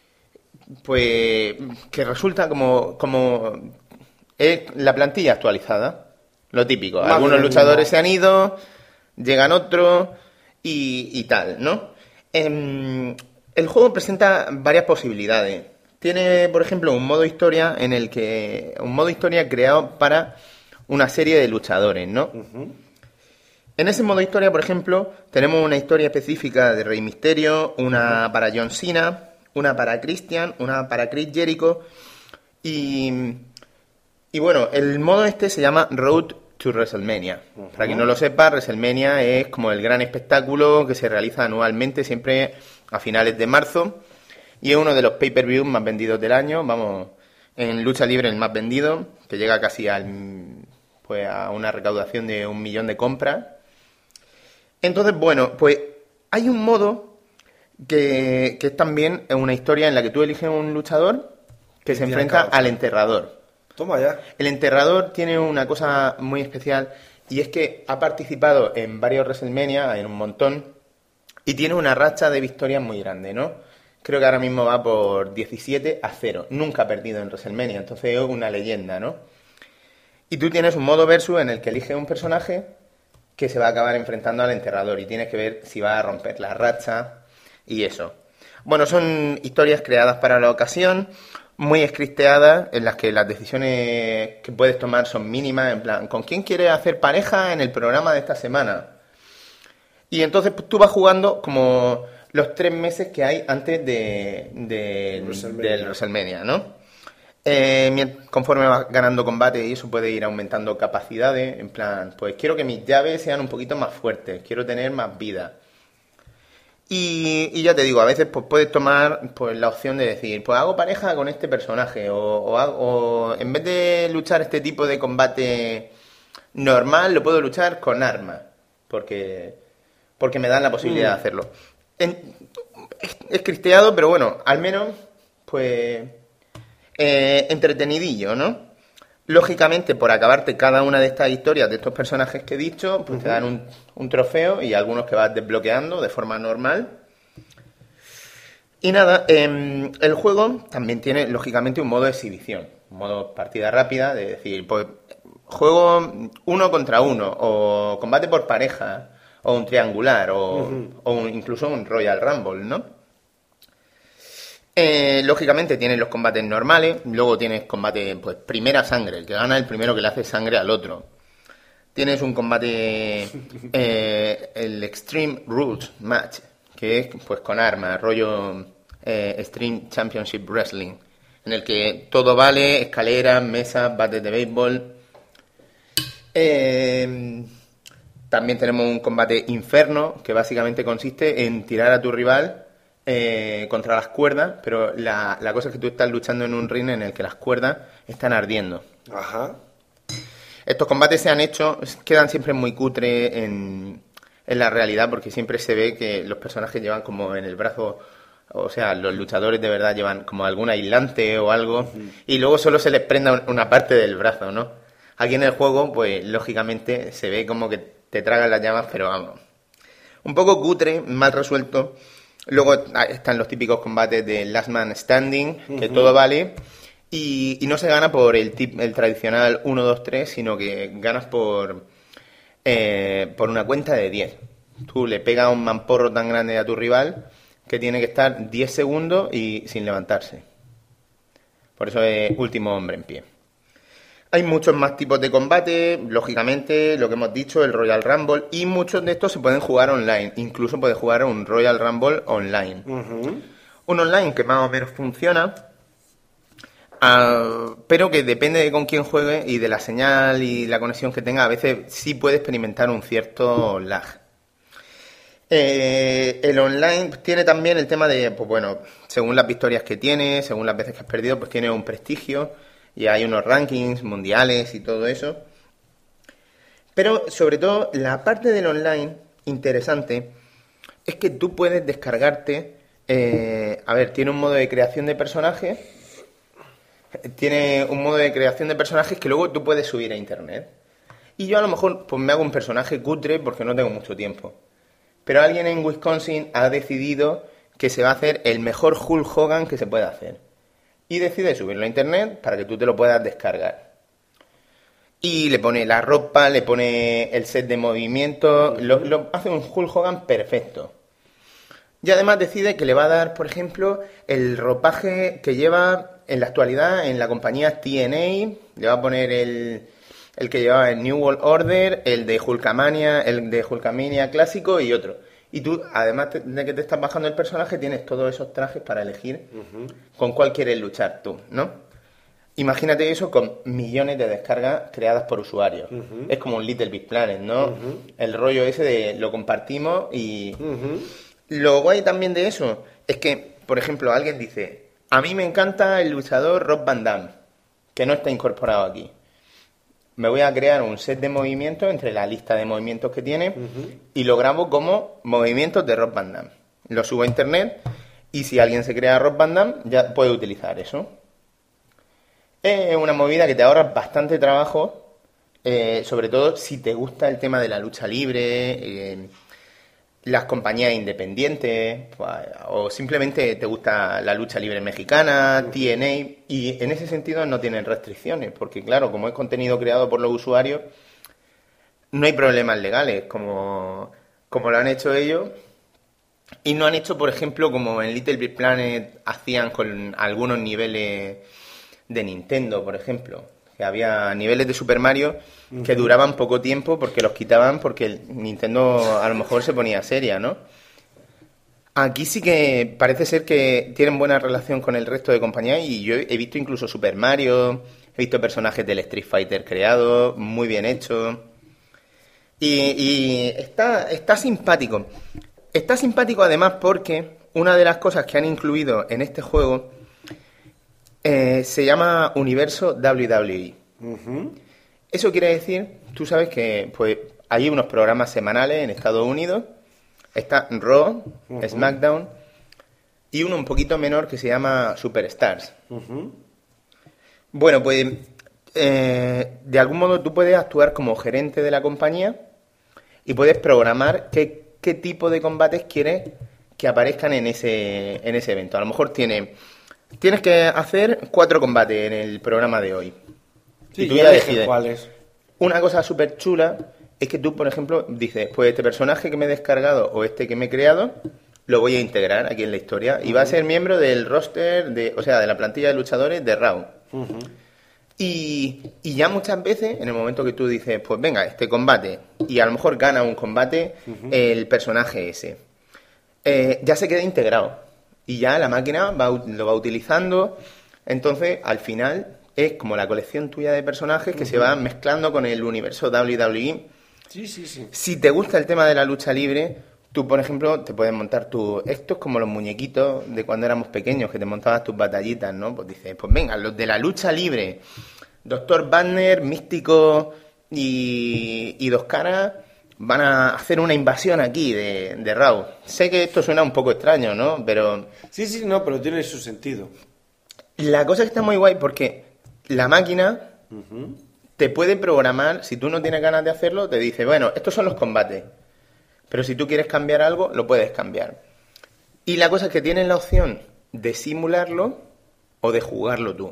pues, que resulta como, como es la plantilla actualizada, lo típico. Más Algunos luchadores no. se han ido, llegan otros y, y tal, ¿no? Eh, el juego presenta varias posibilidades. tiene, por ejemplo, un modo historia en el que... Un modo historia creado para una serie de luchadores, ¿no? Ujú. En ese modo historia, por ejemplo, tenemos una historia específica de Rey Mysterio, una para John Cena, una para Christian, una para Chris Jericho y... Y bueno, el modo este se llama Road to WrestleMania. Uh-huh. Para quien no lo sepa, WrestleMania es como el gran espectáculo que se realiza anualmente, siempre a finales de marzo. Y es uno de los pay-per-views más vendidos del año. Vamos, en lucha libre el más vendido, que llega casi al, pues a una recaudación de un millón de compras. Entonces, bueno, pues hay un modo que, que es también una historia en la que tú eliges un luchador que se enfrenta al enterrador. Toma ya. El enterrador tiene una cosa muy especial y es que ha participado en varios WrestleMania, en un montón, y tiene una racha de victorias muy grande, ¿no? Creo que ahora mismo va por diecisiete a cero. Nunca ha perdido en WrestleMania, entonces es una leyenda, ¿no? Y tú tienes un modo versus en el que eliges un personaje que se va a acabar enfrentando al enterrador y tienes que ver si va a romper la racha y eso. Bueno, son historias creadas para la ocasión, muy scripteadas, en las que las decisiones que puedes tomar son mínimas, en plan, ¿con quién quieres hacer pareja en el programa de esta semana? Y entonces pues, tú vas jugando como los tres meses que hay antes de, de WrestleMania. del WrestleMania, ¿no? Eh, conforme vas ganando combate y eso puede ir aumentando capacidades, en plan, pues quiero que mis llaves sean un poquito más fuertes, quiero tener más vida. Y, y ya te digo, a veces pues puedes tomar pues la opción de decir, pues hago pareja con este personaje, o, o, hago- o en vez de luchar este tipo de combate normal, lo puedo luchar con armas, porque, porque me dan la posibilidad Mm. de hacerlo. En- es, es cristeado, pero bueno, al menos, pues, eh, entretenidillo, ¿no? Lógicamente, por acabarte cada una de estas historias de estos personajes que he dicho, pues te dan un, un trofeo y algunos que vas desbloqueando de forma normal. Y nada, em, el juego también tiene, lógicamente, un modo de exhibición, un modo partida rápida, de decir, pues, juego uno contra uno, o combate por pareja, o un triangular, o, o un- incluso un Royal Rumble, ¿no? Eh, lógicamente tienes los combates normales, luego tienes combate, pues, primera sangre, el que gana el primero que le hace sangre al otro. Tienes un combate, eh, el Extreme Rules Match, que es pues con armas, rollo eh, Extreme Championship Wrestling, en el que todo vale, escaleras, mesas, bates de béisbol. Eh, también tenemos un combate Inferno, que básicamente consiste en tirar a tu rival eh, contra las cuerdas, pero la, la cosa es que tú estás luchando en un ring en el que las cuerdas están ardiendo. Ajá. Estos combates se han hecho, quedan siempre muy cutre en, en la realidad, porque siempre se ve que los personajes llevan como en el brazo, o sea, los luchadores de verdad llevan como algún aislante o algo, y luego solo se les prenda un- una parte del brazo, ¿no? Aquí en el juego, pues lógicamente se ve como que te tragan las llamas, pero vamos, un poco cutre, mal resuelto. Luego ah, están los típicos combates de Last Man Standing, que todo vale. Y, y no se gana por el, tip, el tradicional uno, dos, tres, sino que ganas por, eh, por una cuenta de diez. Tú le pegas un mamporro tan grande a tu rival que tiene que estar diez segundos y sin levantarse. Por eso es último hombre en pie. Hay muchos más tipos de combate, lógicamente, lo que hemos dicho, el Royal Rumble, y muchos de estos se pueden jugar online. Incluso puedes jugar un Royal Rumble online. Ujú. Un online que más o menos funciona, ah, pero que depende de con quién juegue y de la señal y la conexión que tenga. A veces sí puede experimentar un cierto lag. Eh, el online tiene también el tema de, pues bueno, según las victorias que tiene, según las veces que has perdido, pues tiene un prestigio y hay unos rankings mundiales y todo eso. Pero sobre todo la parte del online interesante es que tú puedes descargarte, eh, a ver, tiene un modo de creación de personajes, tiene un modo de creación de personajes que luego tú puedes subir a internet. Y yo a lo mejor pues me hago un personaje cutre porque no tengo mucho tiempo. Pero alguien en Wisconsin ha decidido que se va a hacer el mejor Hulk Hogan que se puede hacer. Y decide subirlo a internet para que tú te lo puedas descargar. Y le pone la ropa, le pone el set de movimiento, lo, lo- hace un Hulk Hogan perfecto. Y además decide que le va a dar, por ejemplo, el ropaje que lleva en la actualidad en la compañía T N A, le va a poner el, el que llevaba el New World Order, el de Hulkamania, el de Hulkamania clásico y otro. Y tú, además de que te estás bajando el personaje, tienes todos esos trajes para elegir uh-huh. con cuál quieres luchar tú, ¿no? Imagínate eso con millones de descargas creadas por usuarios. Uh-huh. Es como un Little Big Planet, ¿no? Uh-huh. El rollo ese de lo compartimos y... Uh-huh. Lo guay también de eso es que, por ejemplo, alguien dice, a mí me encanta el luchador Rob Van Damme, que no está incorporado aquí. Me voy a crear un set de movimientos entre la lista de movimientos que tiene uh-huh. y lo grabo como movimientos de Rob Van Damme. Lo subo a internet y si alguien se crea Rob Van Damme, ya puede utilizar eso. Es una movida que te ahorra bastante trabajo, eh, sobre todo si te gusta el tema de la lucha libre, eh, las compañías independientes, pues, o simplemente te gusta la lucha libre mexicana, T N A, y en ese sentido no tienen restricciones, porque claro, como es contenido creado por los usuarios, no hay problemas legales, como, como lo han hecho ellos, y no han hecho, por ejemplo, como en Little Big Planet hacían con algunos niveles de Nintendo, por ejemplo, que había niveles de Super Mario que duraban poco tiempo porque los quitaban porque el Nintendo a lo mejor se ponía seria, ¿no? Aquí sí que parece ser que tienen buena relación con el resto de compañías y yo he visto incluso Super Mario, he visto personajes del Street Fighter creados, muy bien hechos. Y, y está, está simpático. Está simpático además porque una de las cosas que han incluido en este juego eh, se llama Universo W W E. Uh-huh. Eso quiere decir, tú sabes que pues hay unos programas semanales en Estados Unidos, está Raw, uh-huh. SmackDown y uno un poquito menor que se llama Superstars. Uh-huh. Bueno, pues eh, de algún modo tú puedes actuar como gerente de la compañía y puedes programar qué, qué tipo de combates quieres que aparezcan en ese, en ese evento. A lo mejor tiene, tienes que hacer cuatro combates en el programa de hoy. Sí, y tú y ya decides cuáles. Una cosa súper chula es que tú, por ejemplo, dices, pues este personaje que me he descargado o este que me he creado, lo voy a integrar aquí en la historia y uh-huh. va a ser miembro del roster, de, o sea, de la plantilla de luchadores de Raw. Uh-huh. Y, y ya muchas veces, en el momento que tú dices, pues venga, este combate, y a lo mejor gana un combate uh-huh. el personaje ese, eh, ya se queda integrado. Y ya la máquina va, lo va utilizando, entonces al final es como la colección tuya de personajes que uh-huh. se van mezclando con el universo W W E. Sí, sí, sí. Si te gusta el tema de la lucha libre, tú, por ejemplo, te puedes montar tu... Esto es como los muñequitos de cuando éramos pequeños, que te montabas tus batallitas, ¿no? Pues dices, pues venga, los de la lucha libre, Doctor Banner, Místico y, y Dos Caras van a hacer una invasión aquí de, de Raw. Sé que esto suena un poco extraño, ¿no? Pero... Sí, sí, no, pero tiene su sentido. La cosa es que está muy guay porque la máquina uh-huh. te puede programar, si tú no tienes ganas de hacerlo, te dice, bueno, estos son los combates. Pero si tú quieres cambiar algo, lo puedes cambiar. Y la cosa es que tienes la opción de simularlo o de jugarlo tú.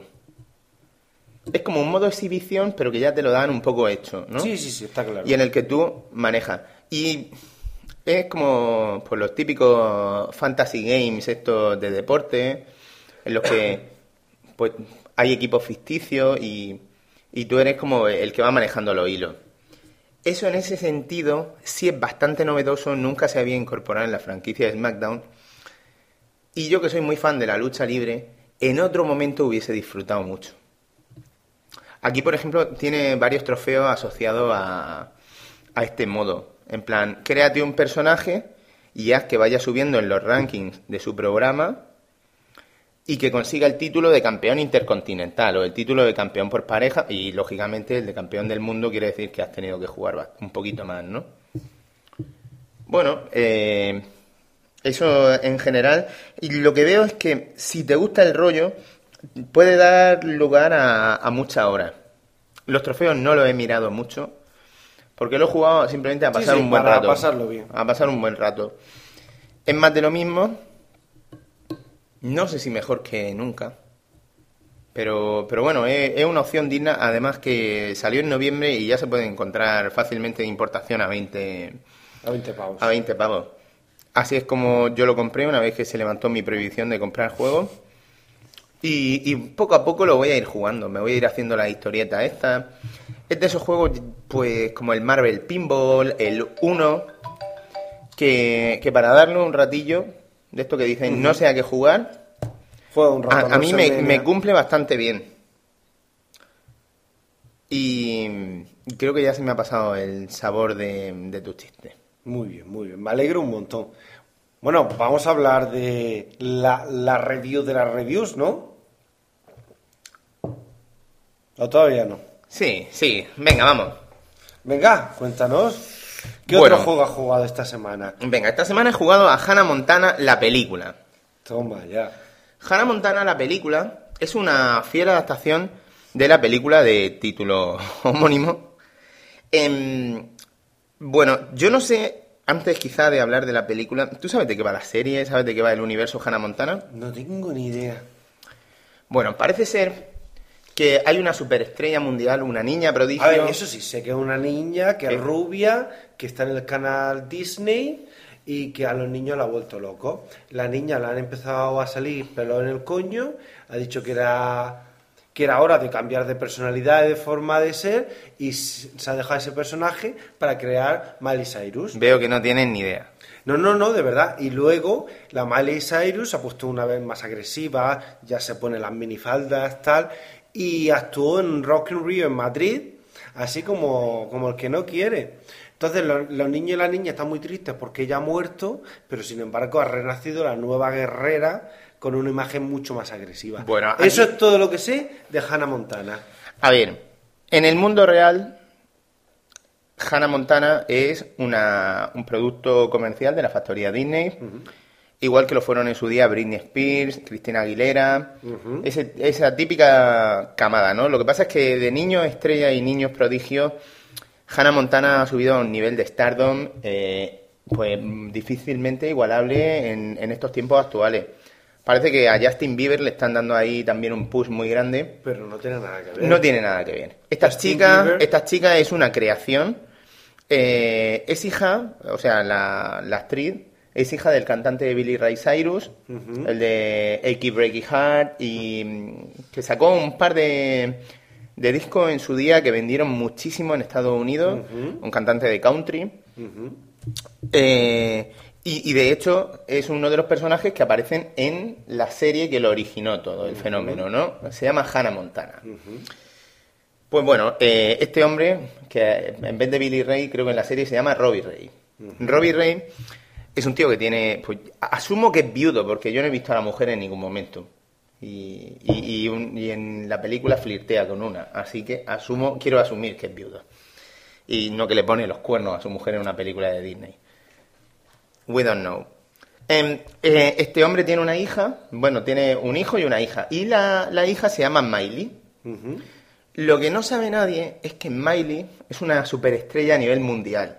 Es como un modo exhibición, pero que ya te lo dan un poco hecho, ¿no? Sí, sí, sí, está claro. Y en el que tú manejas. Y es como pues, los típicos fantasy games estos de deporte, en los que pues hay equipos ficticios y, y tú eres como el que va manejando los hilos. Eso en ese sentido sí es bastante novedoso, nunca se había incorporado en la franquicia de SmackDown. Y yo que soy muy fan de la lucha libre, en otro momento hubiese disfrutado mucho. Aquí, por ejemplo, tiene varios trofeos asociados a, a este modo. En plan, créate un personaje y haz que vaya subiendo en los rankings de su programa y que consiga el título de campeón intercontinental o el título de campeón por pareja y, lógicamente, el de campeón del mundo quiere decir que has tenido que jugar un poquito más, ¿no? Bueno, eh, eso en general. Y lo que veo es que si te gusta el rollo, puede dar lugar a, a muchas horas. Los trofeos no los he mirado mucho porque lo he jugado simplemente a pasar sí, sí, un buen para rato. pasarlo bien. A pasar un buen rato. Es más de lo mismo. No sé si mejor que nunca, pero pero bueno, es, es una opción digna, además que salió en noviembre y ya se puede encontrar fácilmente de importación a veinte a veinte pavos. A veinte pavos. Así es como yo lo compré una vez que se levantó mi prohibición de comprar juegos. Y, y poco a poco lo voy a ir jugando. Me voy a ir haciendo la historieta esta. Es de esos juegos, pues, como el Marvel Pinball, el Uno, que, que para darle un ratillo, de esto que dicen, uh-huh. no sé a qué jugar, Fue un rato, a, a no mí se me, me- me cumple bastante bien. Y creo que ya se me ha pasado el sabor de, de tus chistes. Muy bien, muy bien. Me alegro un montón. Bueno, vamos a hablar de la, la review de las reviews, ¿no? ¿O todavía no? Sí, sí, venga, vamos. Venga, cuéntanos. ¿Qué Bueno. otro juego has jugado esta semana? Venga, esta semana he jugado a Hannah Montana, la película. Toma, ya. Hannah Montana, la película, es una fiel adaptación de la película de título homónimo. Em, bueno, yo no sé, antes quizá de hablar de la película, ¿tú sabes de qué va la serie? ¿Sabes de qué va el universo Hannah Montana? No tengo ni idea. Bueno, parece ser que hay una superestrella mundial, una niña prodigio. A ver, eso sí, sé que es una niña que es Eh. rubia, que está en el canal Disney y que a los niños la ha vuelto loco. La niña le han empezado a salir pelos en el coño, ha dicho que era que era hora de cambiar de personalidad y de forma de ser y s- se ha dejado ese personaje para crear Miley Cyrus. Veo que no tienen ni idea. No, no, no, de verdad. Y luego la Miley Cyrus se ha puesto una vez más agresiva, ya se pone las minifaldas, tal, y actuó en Rock in Rio en Madrid, así como, como el que no quiere. Entonces los, los niños y las niñas están muy tristes porque ella ha muerto, pero sin embargo ha renacido la nueva guerrera con una imagen mucho más agresiva. Bueno, eso aquí- es todo lo que sé de Hannah Montana. A ver, en el mundo real, Hannah Montana es una, un producto comercial de la factoría Disney, igual que lo fueron en su día Britney Spears, Christina Aguilera, Ujú. ese- esa típica camada, ¿no? Lo que pasa es que de niños estrella y niños prodigios, Hannah Montana ha subido a un nivel de stardom eh, pues difícilmente igualable en, en estos tiempos actuales. Parece que a Justin Bieber le están dando ahí también un push muy grande. Pero no tiene nada que ver. No tiene nada que ver. Esta Justin chica, Bieber. esta chica es una creación. eh, es hija, o sea, la, la actriz es hija del cantante de Billy Ray Cyrus, Ujú. el de Achy Breaky Heart, y mm, que sacó un par de, de discos en su día que vendieron muchísimo en Estados Unidos. Ujú. Un cantante de country. Ujú. Eh, y, y de hecho es uno de los personajes que aparecen en la serie que lo originó todo el fenómeno, ¿no? Se llama Hannah Montana. Pues bueno, eh, este hombre, que en vez de Billy Ray, creo que en la serie se llama Robbie Ray. Robbie Ray es un tío que tiene, pues asumo que es viudo, porque yo no he visto a la mujer en ningún momento. Y, y, y un- y en la película flirtea con una, así que asumo, quiero asumir que es viudo. Y no que le pone los cuernos a su mujer en una película de Disney. We don't know. Em, eh, este hombre tiene una hija, bueno, tiene un hijo y una hija. Y la, la hija se llama Miley. Ujú. Lo que no sabe nadie es que Miley es una superestrella a nivel mundial.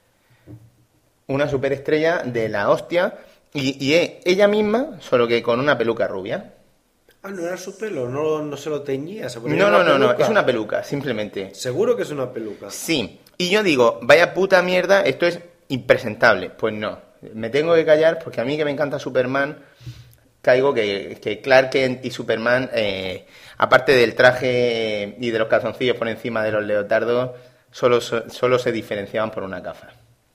Una superestrella de la hostia. Y, y es ella misma, solo que con una peluca rubia. Ah, no era su pelo, no, no se lo teñía. Se ponía No, una no, no, no, peluca. es una peluca, simplemente. Seguro que es una peluca. Sí. Y yo digo, vaya puta mierda, esto es impresentable. Pues no, me tengo que callar porque a mí que me encanta Superman, caigo que, que Clark Kent y Superman, eh, aparte del traje y de los calzoncillos por encima de los leotardos, solo, so- solo se diferenciaban por una gafa.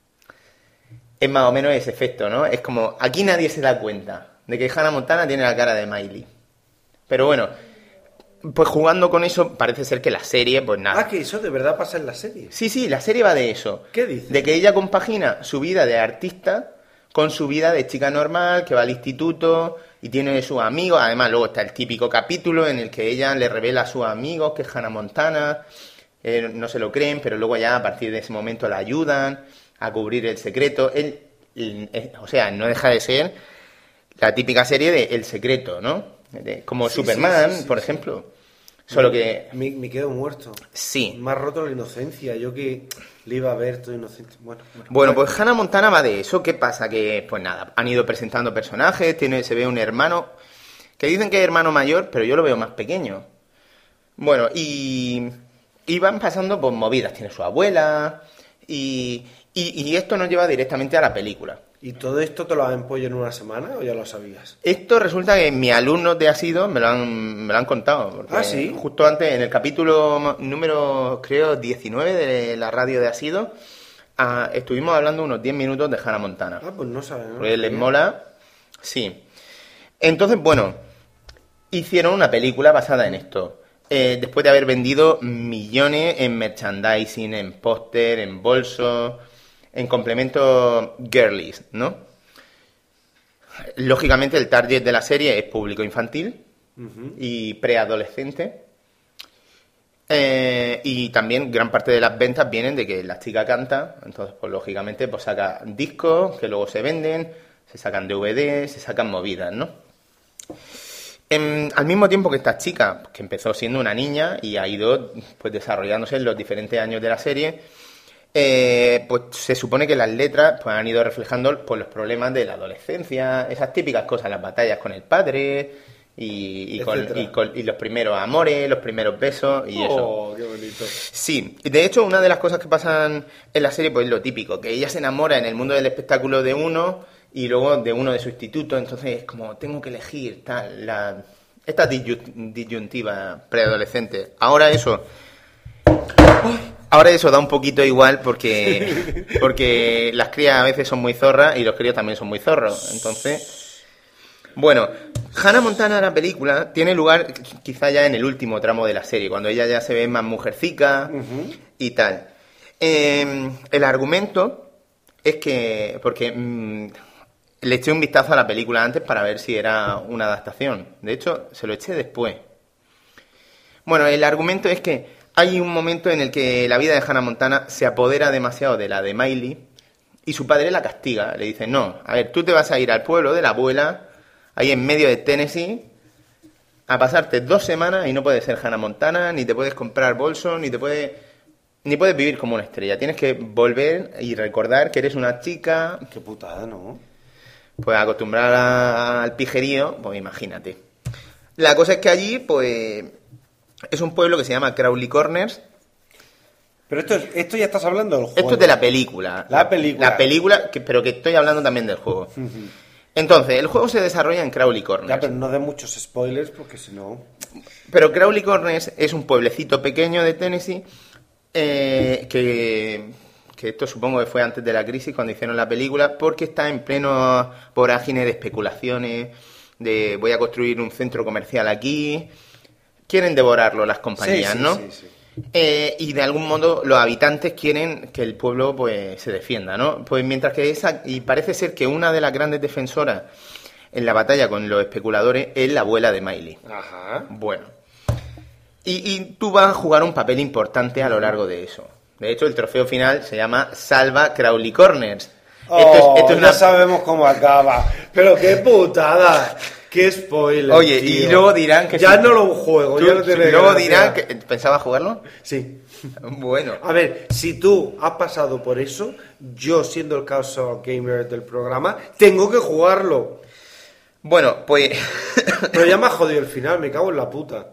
Es más o menos ese efecto, ¿no? Es como, aquí nadie se da cuenta de que Hannah Montana tiene la cara de Miley. Pero bueno, pues jugando con eso, parece ser que la serie, pues nada. Ah, que eso de verdad pasa en la serie. Sí, sí, la serie va de eso. ¿Qué dices? De que ella compagina su vida de artista con su vida de chica normal, que va al instituto y tiene sus amigos. Además, luego está el típico capítulo en el que ella le revela a sus amigos que es Hannah Montana. Eh, no se lo creen, pero luego ya a partir de ese momento la ayudan a cubrir el secreto. Él, él, eh, o sea, no deja de ser la típica serie de El Secreto, ¿no? De- como Sí, Superman, sí, sí, sí, por sí. ejemplo. Solo que... Me, me quedo muerto. Sí. Me ha roto la inocencia. Yo que le iba a ver todo inocente. Bueno, bueno. Bueno, pues Hannah Montana va de eso. ¿Qué pasa? Que, pues nada, han ido presentando personajes, tiene, se ve un hermano, que dicen que es hermano mayor, pero yo lo veo más pequeño. Bueno, y, y van pasando por movidas. Tiene su abuela, y, y, y esto nos lleva directamente a la película. ¿Y todo esto te lo han empollo en una semana o ya lo sabías? Esto resulta que mis alumnos de Asido me lo han, me lo han contado. Porque ¿Ah, sí? Justo antes, en el capítulo número, creo, diecinueve de la radio de Asido, ah, estuvimos hablando unos diez minutos de Hannah Montana. Ah, pues no saben. ¿no? Porque les mola. Sí. Entonces, bueno, hicieron una película basada en esto. Eh, después de haber vendido millones en merchandising, en póster, en bolsos, en complementos girlies, ¿no? Lógicamente el target de la serie es público infantil uh-huh. y preadolescente. Eh, y también gran parte de las ventas vienen de que la chica canta, entonces pues lógicamente pues saca discos que luego se venden, se sacan D V D, se sacan movidas, ¿no? En, al mismo tiempo que esta chica, que empezó siendo una niña y ha ido pues desarrollándose en los diferentes años de la serie, eh, pues se supone que las letras pues han ido reflejando pues, los problemas de la adolescencia, esas típicas cosas, las batallas con el padre y, y, con, y, con, y los primeros amores, los primeros besos y eso. Oh, qué bonito. Sí, de hecho una de las cosas que pasan en la serie pues es lo típico, que ella se enamora en el mundo del espectáculo de uno y luego de uno de su instituto, entonces es como tengo que elegir tal, la, esta disyun- disyuntiva preadolescente. Ahora eso... Ahora eso da un poquito igual porque porque las crías a veces son muy zorras y los críos también son muy zorros. Entonces, bueno, Hannah Montana, la película, tiene lugar quizá ya en el último tramo de la serie, cuando ella ya se ve más mujercica uh-huh. y tal. Eh, el argumento es que... porque mmm, le eché un vistazo a la película antes para ver si era una adaptación. De hecho, se lo eché después. Bueno, el argumento es que hay un momento en el que la vida de Hannah Montana se apodera demasiado de la de Miley y su padre la castiga. Le dice, no, a ver, tú te vas a ir al pueblo de la abuela, ahí en medio de Tennessee, a pasarte dos semanas y no puedes ser Hannah Montana, ni te puedes comprar bolsos, ni te puedes, ni puedes vivir como una estrella. Tienes que volver y recordar que eres una chica... Qué putada, ¿no? Pues acostumbrada al pijerío, pues imagínate. La cosa es que allí, pues... es un pueblo que se llama Crowley Corners. Pero esto, es, esto ya estás hablando del juego. Esto es de la película. La película. La película, que, pero que estoy hablando también del juego. Uh-huh. Entonces, el juego se desarrolla en Crowley Corners. Ya, pero no de muchos spoilers porque si no... Pero Crowley Corners es un pueblecito pequeño de Tennessee eh, que, que esto supongo que fue antes de la crisis cuando hicieron la película, porque está en pleno vorágine de especulaciones, de voy a construir un centro comercial aquí... Quieren devorarlo las compañías, sí, sí, ¿no? Sí, sí. Eh, y de algún modo los habitantes quieren que el pueblo pues se defienda, ¿no? Pues mientras que esa... Y parece ser que una de las grandes defensoras en la batalla con los especuladores es la abuela de Miley. Ajá. Bueno. Y, y tú vas a jugar un papel importante a lo largo de eso. De hecho, el trofeo final se llama Salva Crowley Corners. Oh, esto es, esto es ya una... sabemos cómo acaba. Pero qué putada. Qué spoiler. Oye, tío. Y luego dirán que... Ya si... no lo juego. Tú, ya no tiene luego gracia. dirán que... ¿Pensabas jugarlo? Sí. Bueno. A ver, si tú has pasado por eso, yo siendo el caso gamer del programa, tengo que jugarlo. Bueno, pues... Pero ya me ha jodido el final, me cago en la puta.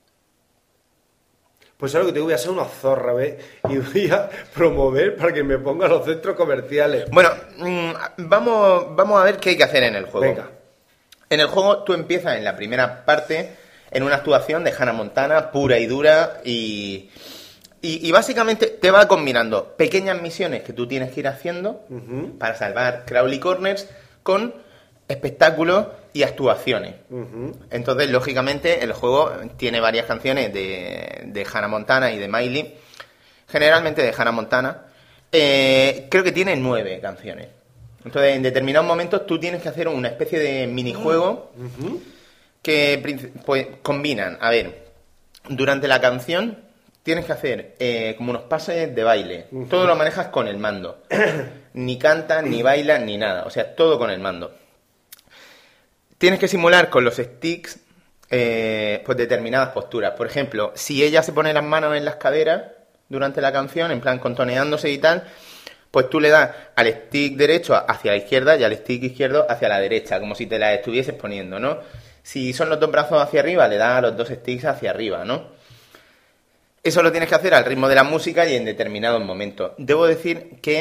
Pues algo que te voy a hacer una zorra, ¿ves? Y voy a promover para que me pongan los centros comerciales. Bueno, mmm, vamos, vamos a ver qué hay que hacer en el juego. Venga. En el juego tú empiezas en la primera parte en una actuación de Hannah Montana pura y dura y, y, y básicamente te va combinando pequeñas misiones que tú tienes que ir haciendo uh-huh. para salvar Crowley Corners con espectáculos y actuaciones. Uh-huh. Entonces, lógicamente, el juego tiene varias canciones de, de Hannah Montana y de Miley, generalmente de Hannah Montana. Eh, creo que tiene nueve canciones. Entonces, en determinados momentos tú tienes que hacer una especie de minijuego uh-huh. que pues, combinan, a ver, durante la canción tienes que hacer eh, como unos pases de baile. Uh-huh. Todo lo manejas con el mando. Ni cantas, ni bailas, ni nada. O sea, todo con el mando. Tienes que simular con los sticks eh, pues determinadas posturas. Por ejemplo, si ella se pone las manos en las caderas durante la canción, en plan contoneándose y tal... pues tú le das al stick derecho hacia la izquierda y al stick izquierdo hacia la derecha, como si te la estuvieses poniendo, ¿no? Si son los dos brazos hacia arriba, le das a los dos sticks hacia arriba, ¿no? Eso lo tienes que hacer al ritmo de la música y en determinados momentos. Debo decir que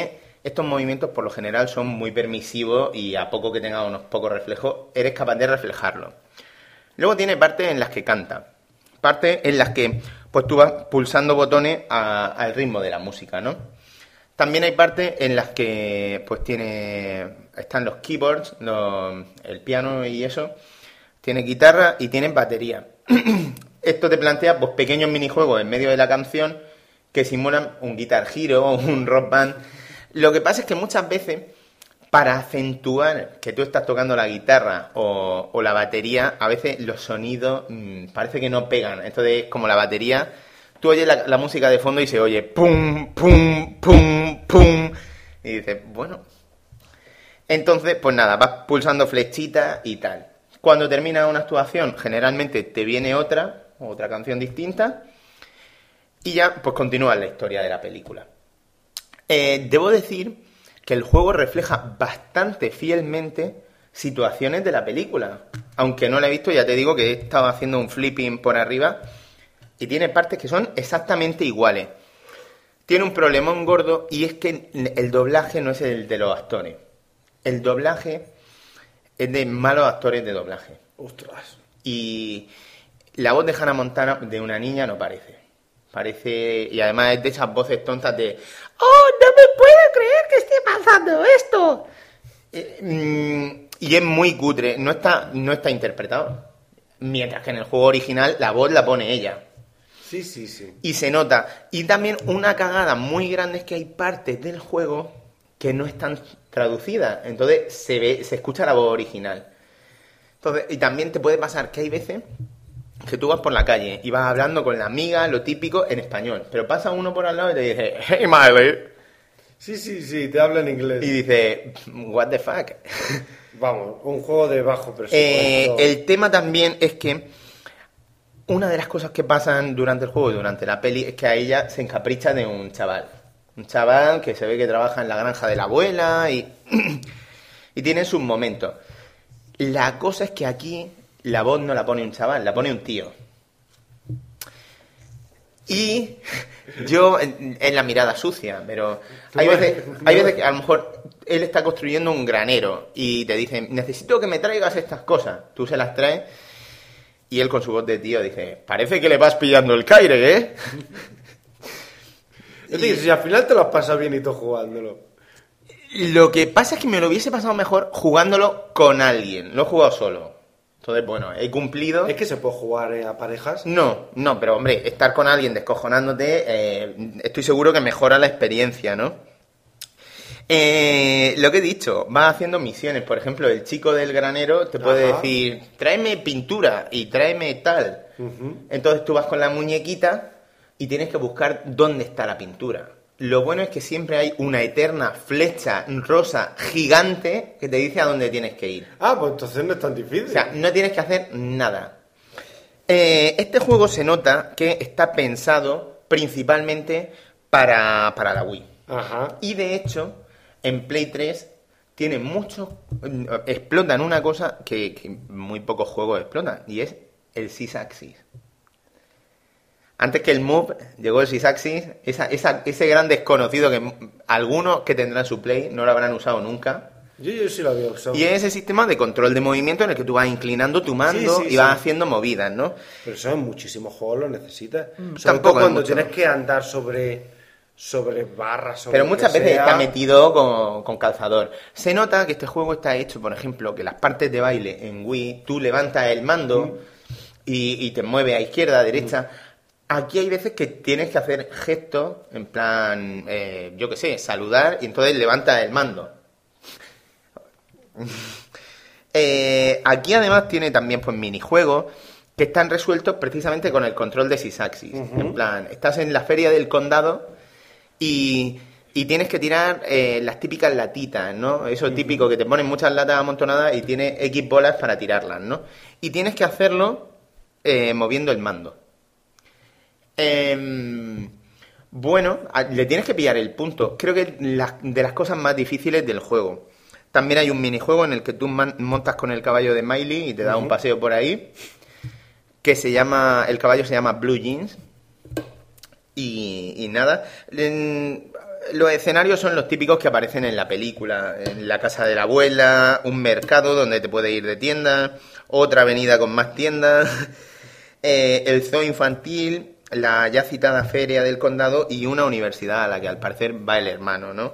estos movimientos por lo general son muy permisivos y a poco que tengas unos pocos reflejos, eres capaz de reflejarlo. Luego tiene partes en las que canta, partes en las que pues tú vas pulsando botones a- al ritmo de la música, ¿no? También hay partes en las que pues tiene están los keyboards, los- el piano y eso, tiene guitarra y tiene batería. Esto te plantea pues pequeños minijuegos en medio de la canción que simulan un Guitar Hero o un Rock Band. Lo que pasa es que muchas veces, para acentuar que tú estás tocando la guitarra o, o la batería, a veces los sonidos mmm, parece que no pegan. Entonces, como la batería, tú oyes la, la música de fondo y se oye pum, pum, pum, pum. Y dices, bueno. Entonces, pues nada, vas pulsando flechitas y tal. Cuando termina una actuación, generalmente te viene otra, otra canción distinta. Y ya, pues continúa la historia de la película. Eh, debo decir que el juego refleja bastante fielmente situaciones de la película. Aunque no la he visto, ya te digo que he estado haciendo un flipping por arriba y tiene partes que son exactamente iguales. Tiene un problemón gordo y es que el doblaje no es el de los actores. El doblaje es de malos actores de doblaje. Ostras. Y la voz de Hannah Montana de una niña no parece. Parece, y además es de esas voces tontas de ¡oh, no me puedo creer que esté pasando esto! Eh, mm, y es muy cutre, no está, no está interpretado. Mientras que en el juego original la voz la pone ella. Sí, sí, sí. Y se nota. Y también una cagada muy grande es que hay partes del juego que no están traducidas. Entonces se ve, se escucha la voz original. Entonces, y también te puede pasar que hay veces que tú vas por la calle y vas hablando con la amiga, lo típico, en español. Pero pasa uno por al lado y te dice, hey Miley. Sí, sí, sí, te habla en inglés. Y dice, what the fuck. Vamos, un juego de bajo presupuesto. Eh, el tema también es que una de las cosas que pasan durante el juego y durante la peli es que a ella se encapricha de un chaval. Un chaval que se ve que trabaja en la granja de la abuela y, y tiene sus momentos. La cosa es que aquí la voz no la pone un chaval, la pone un tío. Y yo, en, en la mirada sucia, pero hay veces, hay veces que a lo mejor él está construyendo un granero y te dicen, necesito que me traigas estas cosas. Tú se las traes y él con su voz de tío dice, parece que le vas pillando el caire, ¿eh? Es decir, si al final te lo has pasado bien y todo jugándolo. Lo que pasa es que me lo hubiese pasado mejor jugándolo con alguien, lo he jugado solo. Entonces, bueno, he cumplido. ¿Es que se puede jugar eh, a parejas? No, no, pero hombre, estar con alguien descojonándote, eh, estoy seguro que mejora la experiencia, ¿no? Eh, lo que he dicho, vas haciendo misiones. Por ejemplo, el chico del granero te puede Ajá. decir, tráeme pintura y tráeme tal. Ujú. Entonces tú vas con la muñequita y tienes que buscar dónde está la pintura. Lo bueno es que siempre hay una eterna flecha rosa gigante que te dice a dónde tienes que ir. Ah, pues entonces no es tan difícil. O sea, no tienes que hacer nada. Eh, este juego se nota que está pensado principalmente para, para la Wii. Ajá. Y de hecho, en Play tres tiene mucho... explotan una cosa que, que muy pocos juegos explotan, y es el Sys-Axis. Antes que el Move, llegó el Sys-Axis, esa, esa, ese gran desconocido que algunos que tendrán su Play no lo habrán usado nunca. Yo, yo sí lo había usado. Y es ese sistema de control de movimiento en el que tú vas inclinando tu mando Sí, sí, y vas sí. haciendo movidas, ¿no? Pero eso en muchísimos juegos lo necesitas. Sobre Mm, tampoco todo es cuando mucho. tienes que andar sobre, sobre barras. Sobre Pero lo muchas que veces sea. está metido con, con calzador. Se nota que este juego está hecho, por ejemplo, que las partes de baile en Wii, tú levantas el mando Mm. y, y te mueve a izquierda, a derecha. Aquí hay veces que tienes que hacer gestos, en plan, eh, yo qué sé, saludar, y entonces levantas el mando. Eh, aquí además tiene también pues minijuegos que están resueltos precisamente con el control de Sys-Axis. Ujú. En plan, estás en la feria del condado y, y tienes que tirar eh, las típicas latitas, ¿no? Eso típico que te ponen muchas latas amontonadas y tienes X bolas para tirarlas, ¿no? Y tienes que hacerlo eh, moviendo el mando. Em, bueno, a- le tienes que pillar el punto. Creo que es la- de las cosas más difíciles del juego. También hay un minijuego en el que tú man- montas con el caballo de Miley y te da un paseo por ahí, que se llama, el caballo se llama Blue Jeans. Y, y nada, en- los escenarios son los típicos que aparecen en la película. En la casa de la abuela, un mercado donde te puedes ir de tienda, otra avenida con más tiendas, eh, el zoo infantil, la ya citada feria del condado y una universidad a la que al parecer va el hermano, ¿no?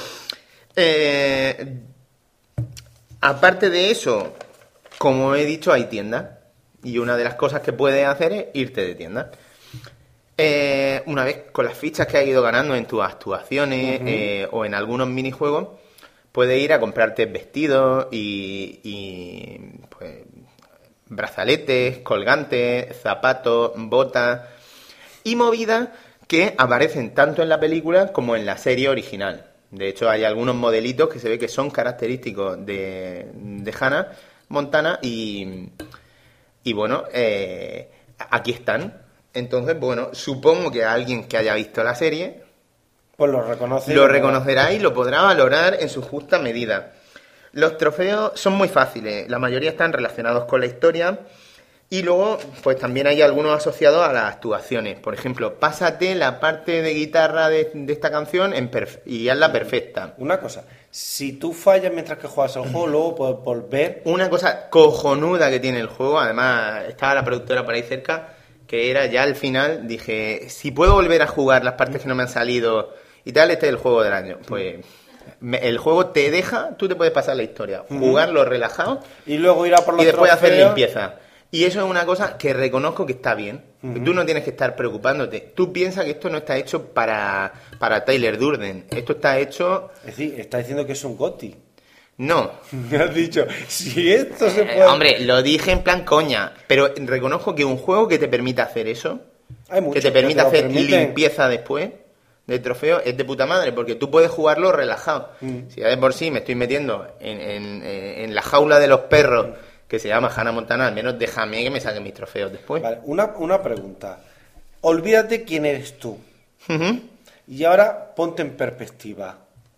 Eh, aparte de eso, como he dicho, hay tiendas. Y una de las cosas que puedes hacer es irte de tienda. Eh, una vez con las fichas que has ido ganando en tus actuaciones uh-huh. eh, o en algunos minijuegos, puedes ir a comprarte vestidos y, y pues, brazaletes, colgantes, zapatos, botas y movidas que aparecen tanto en la película como en la serie original. De hecho, hay algunos modelitos que se ve que son característicos de, de Hannah Montana y, y bueno, eh, aquí están. Entonces, bueno, supongo que alguien que haya visto la serie pues lo reconoce, lo reconocerá y lo podrá valorar en su justa medida. Los trofeos son muy fáciles, la mayoría están relacionados con la historia y luego pues también hay algunos asociados a las actuaciones. Por ejemplo, pásate la parte de guitarra de, de esta canción en perf- y hazla perfecta. Una cosa, si tú fallas mientras que juegas el juego, luego puedes volver. Una cosa cojonuda que tiene el juego, además estaba la productora por ahí cerca, que era ya al final, dije, si puedo volver a jugar las partes que no me han salido y tal, este es el juego del año. Pues me, el juego te deja, tú te puedes pasar la historia, jugarlo relajado y luego ir a por los y después trofeos. hacer limpieza. Y eso es una cosa que reconozco que está bien. Uh-huh. Tú no tienes que estar preocupándote. Tú piensas que esto no está hecho para, para Tyler Durden. Esto está hecho... Es decir, está diciendo que es un GOTY. No. Me has dicho, si esto se puede... Eh, hombre, lo dije en plan coña, pero reconozco que un juego que te permita hacer eso, Hay muchos que te permita que te hacer lo permiten. limpieza después del trofeo, es de puta madre, porque tú puedes jugarlo relajado. Mm. Si ya de por sí me estoy metiendo en, en, en la jaula de los perros, que se llama Hannah Montana, al menos déjame que me saquen mis trofeos después. Vale, una, una pregunta. Olvídate quién eres tú. Uh-huh. Y ahora ponte en perspectiva.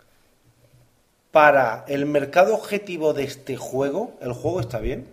Para el mercado objetivo de este juego, ¿el juego está bien?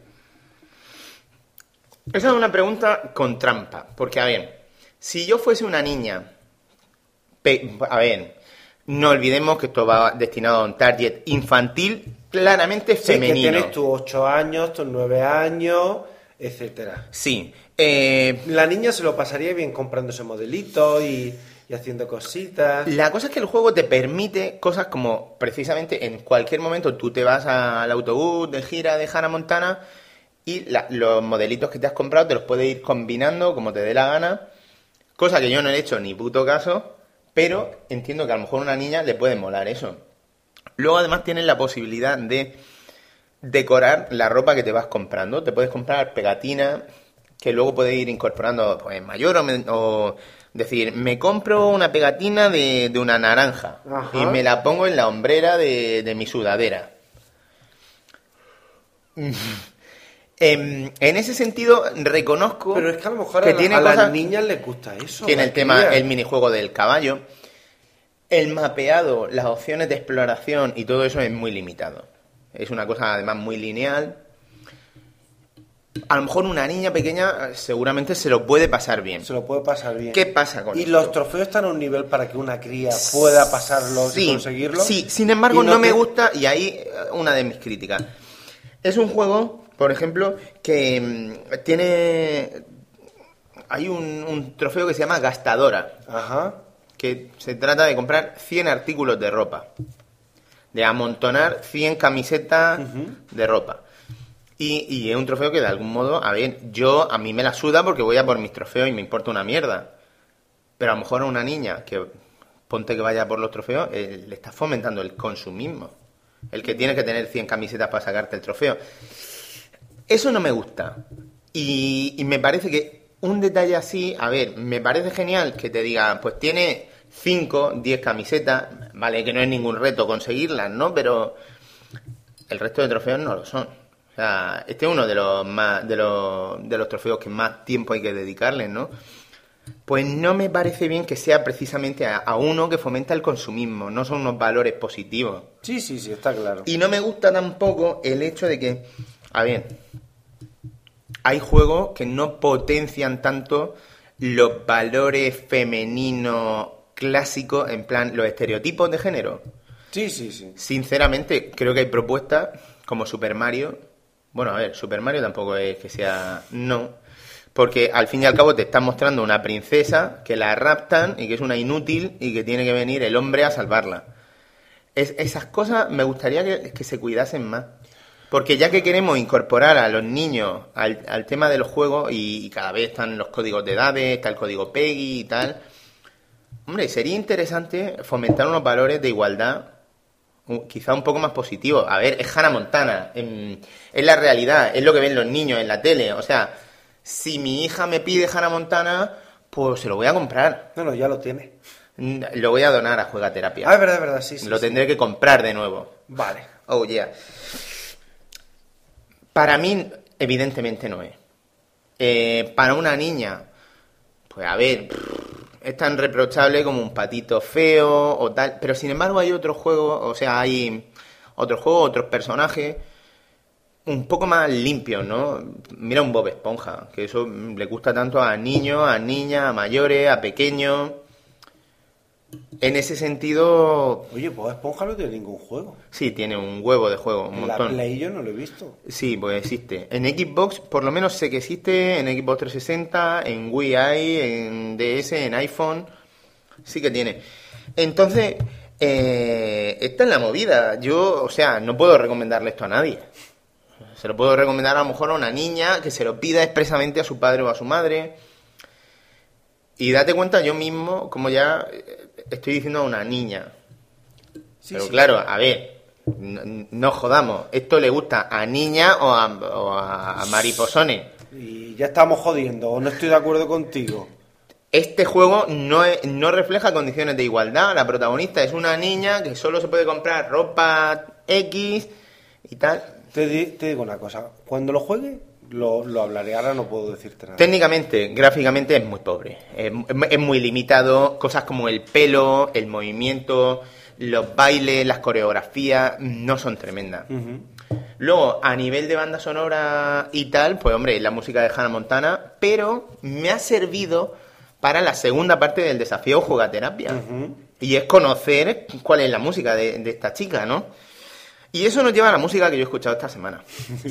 Esa es una pregunta con trampa, porque a ver, si yo fuese una niña, pe- a ver, no olvidemos que esto va destinado a un target infantil, claramente Sí, femenino. que tienes tus ocho años, tus nueve años, etcétera. Sí, eh, La niña se lo pasaría bien comprándose modelitos y, y haciendo cositas. la cosa es que el juego te permite cosas como, precisamente, en cualquier momento tú te vas al autobús de gira de Hannah Montana y la- los modelitos que te has comprado te los puedes ir combinando como te dé la gana, cosa que yo no he hecho ni puto caso, pero entiendo que a lo mejor a una niña le puede molar eso. Luego además tienes la posibilidad de decorar la ropa que te vas comprando. Te puedes comprar pegatinas que luego puedes ir incorporando pues, mayor o, men- o decir, me compro una pegatina de, de una naranja Ajá. y me la pongo en la hombrera de, de mi sudadera. Em, en ese sentido reconozco Pero es que a lo mejor que a, la- tiene a las cosas- niñas les gusta eso. tiene las el tema, crías. el minijuego del caballo. El mapeado, las opciones de exploración y todo eso es muy limitado. Es una cosa además muy lineal. A lo mejor una niña pequeña eh, seguramente se lo puede pasar bien. Se lo puede pasar bien. ¿Qué pasa con Y esto? los trofeos están a un nivel para que una cría pueda pasarlos Sí, y conseguirlos. Sí, sin embargo Y no, me te- gusta, y ahí eh, una de mis críticas. Es un juego, por ejemplo, que mm, tiene... Hay un, un trofeo que se llama Gastadora, Ajá. que se trata de comprar cien artículos de ropa, de amontonar cien camisetas de ropa. Y, y es un trofeo que de algún modo, a ver, yo a mí me la suda porque voy a por mis trofeos y me importa una mierda. Pero a lo mejor a una niña que ponte que vaya por los trofeos, eh, le está fomentando el consumismo. El que tiene que tener cien camisetas para sacarte el trofeo. Eso no me gusta. Y, y me parece que un detalle así, a ver, me parece genial que te diga, pues tiene cinco, diez camisetas, vale, que no es ningún reto conseguirlas, ¿no? Pero el resto de trofeos no lo son. O sea, este es uno de los más de los, de los trofeos que más tiempo hay que dedicarles, ¿no? Pues no me parece bien que sea precisamente a, a uno que fomenta el consumismo, no son unos valores positivos. Sí, sí, sí, está claro. Y no me gusta tampoco el hecho de que, a ver, hay juegos que no potencian tanto los valores femeninos clásico, en plan, los estereotipos de género. Sí, sí, sí. Sinceramente, creo que hay propuestas como Super Mario. Bueno, a ver, Super Mario tampoco es que sea... No. Porque al fin y al cabo te están mostrando una princesa que la raptan y que es una inútil y que tiene que venir el hombre a salvarla. Es, esas cosas me gustaría que, que se cuidasen más. Porque ya que queremos incorporar a los niños al, al tema de los juegos y, y cada vez están los códigos de edades, está el código PEGI y tal, hombre, sería interesante fomentar unos valores de igualdad un, quizá un poco más positivos. A ver, es Hannah Montana, en, es la realidad, es lo que ven los niños en la tele. O sea, si mi hija me pide Hannah Montana, pues se lo voy a comprar. No, no, ya lo tiene. Lo voy a donar a Juegaterapia. Ah, es verdad, es verdad, sí, sí. Lo sí. tendré que comprar de nuevo. Vale. Oh, yeah. Para mí, evidentemente no es. Eh, para una niña, pues a ver, es tan reprochable como un patito feo o tal. Pero sin embargo hay otros juegos, o sea, hay otros juegos, otros personajes un poco más limpios, ¿no? Mira un Bob Esponja, que eso le gusta tanto a niños, a niñas, a mayores, a pequeños. En ese sentido... Oye, pues Esponja no tiene ningún juego. Sí, tiene un huevo de juego, un En montón. la Play yo no lo he visto. Sí, pues existe. En Xbox, por lo menos sé que existe, en Xbox trescientos sesenta, en Wii hay, en D S, en iPhone, sí que tiene. Entonces, eh, esta es la movida. Yo, o sea, no puedo recomendarle esto a nadie. Se lo puedo recomendar a lo mejor a una niña que se lo pida expresamente a su padre o a su madre. Y date cuenta yo mismo, como ya estoy diciendo a una niña. Sí, Pero sí. claro, a ver, no, no jodamos. ¿Esto le gusta a niña o a, o a mariposones? Y ya estamos jodiendo, o no estoy de acuerdo contigo. Este juego no, es- no refleja condiciones de igualdad. La protagonista es una niña que solo se puede comprar ropa X y tal. Te, di- te digo una cosa, cuando lo juegue, lo, lo hablaré, ahora no puedo decirte nada. Técnicamente, gráficamente es muy pobre. Es, es muy limitado. Cosas como el pelo, el movimiento, los bailes, las coreografías, no son tremendas. Ujú. Luego, a nivel de banda sonora y tal, pues hombre, la música de Hannah Montana, pero me ha servido para la segunda parte del desafío Juegaterapia. Ujú. Y es conocer cuál es la música de, de esta chica, ¿no? Y eso nos lleva a la música que yo he escuchado esta semana.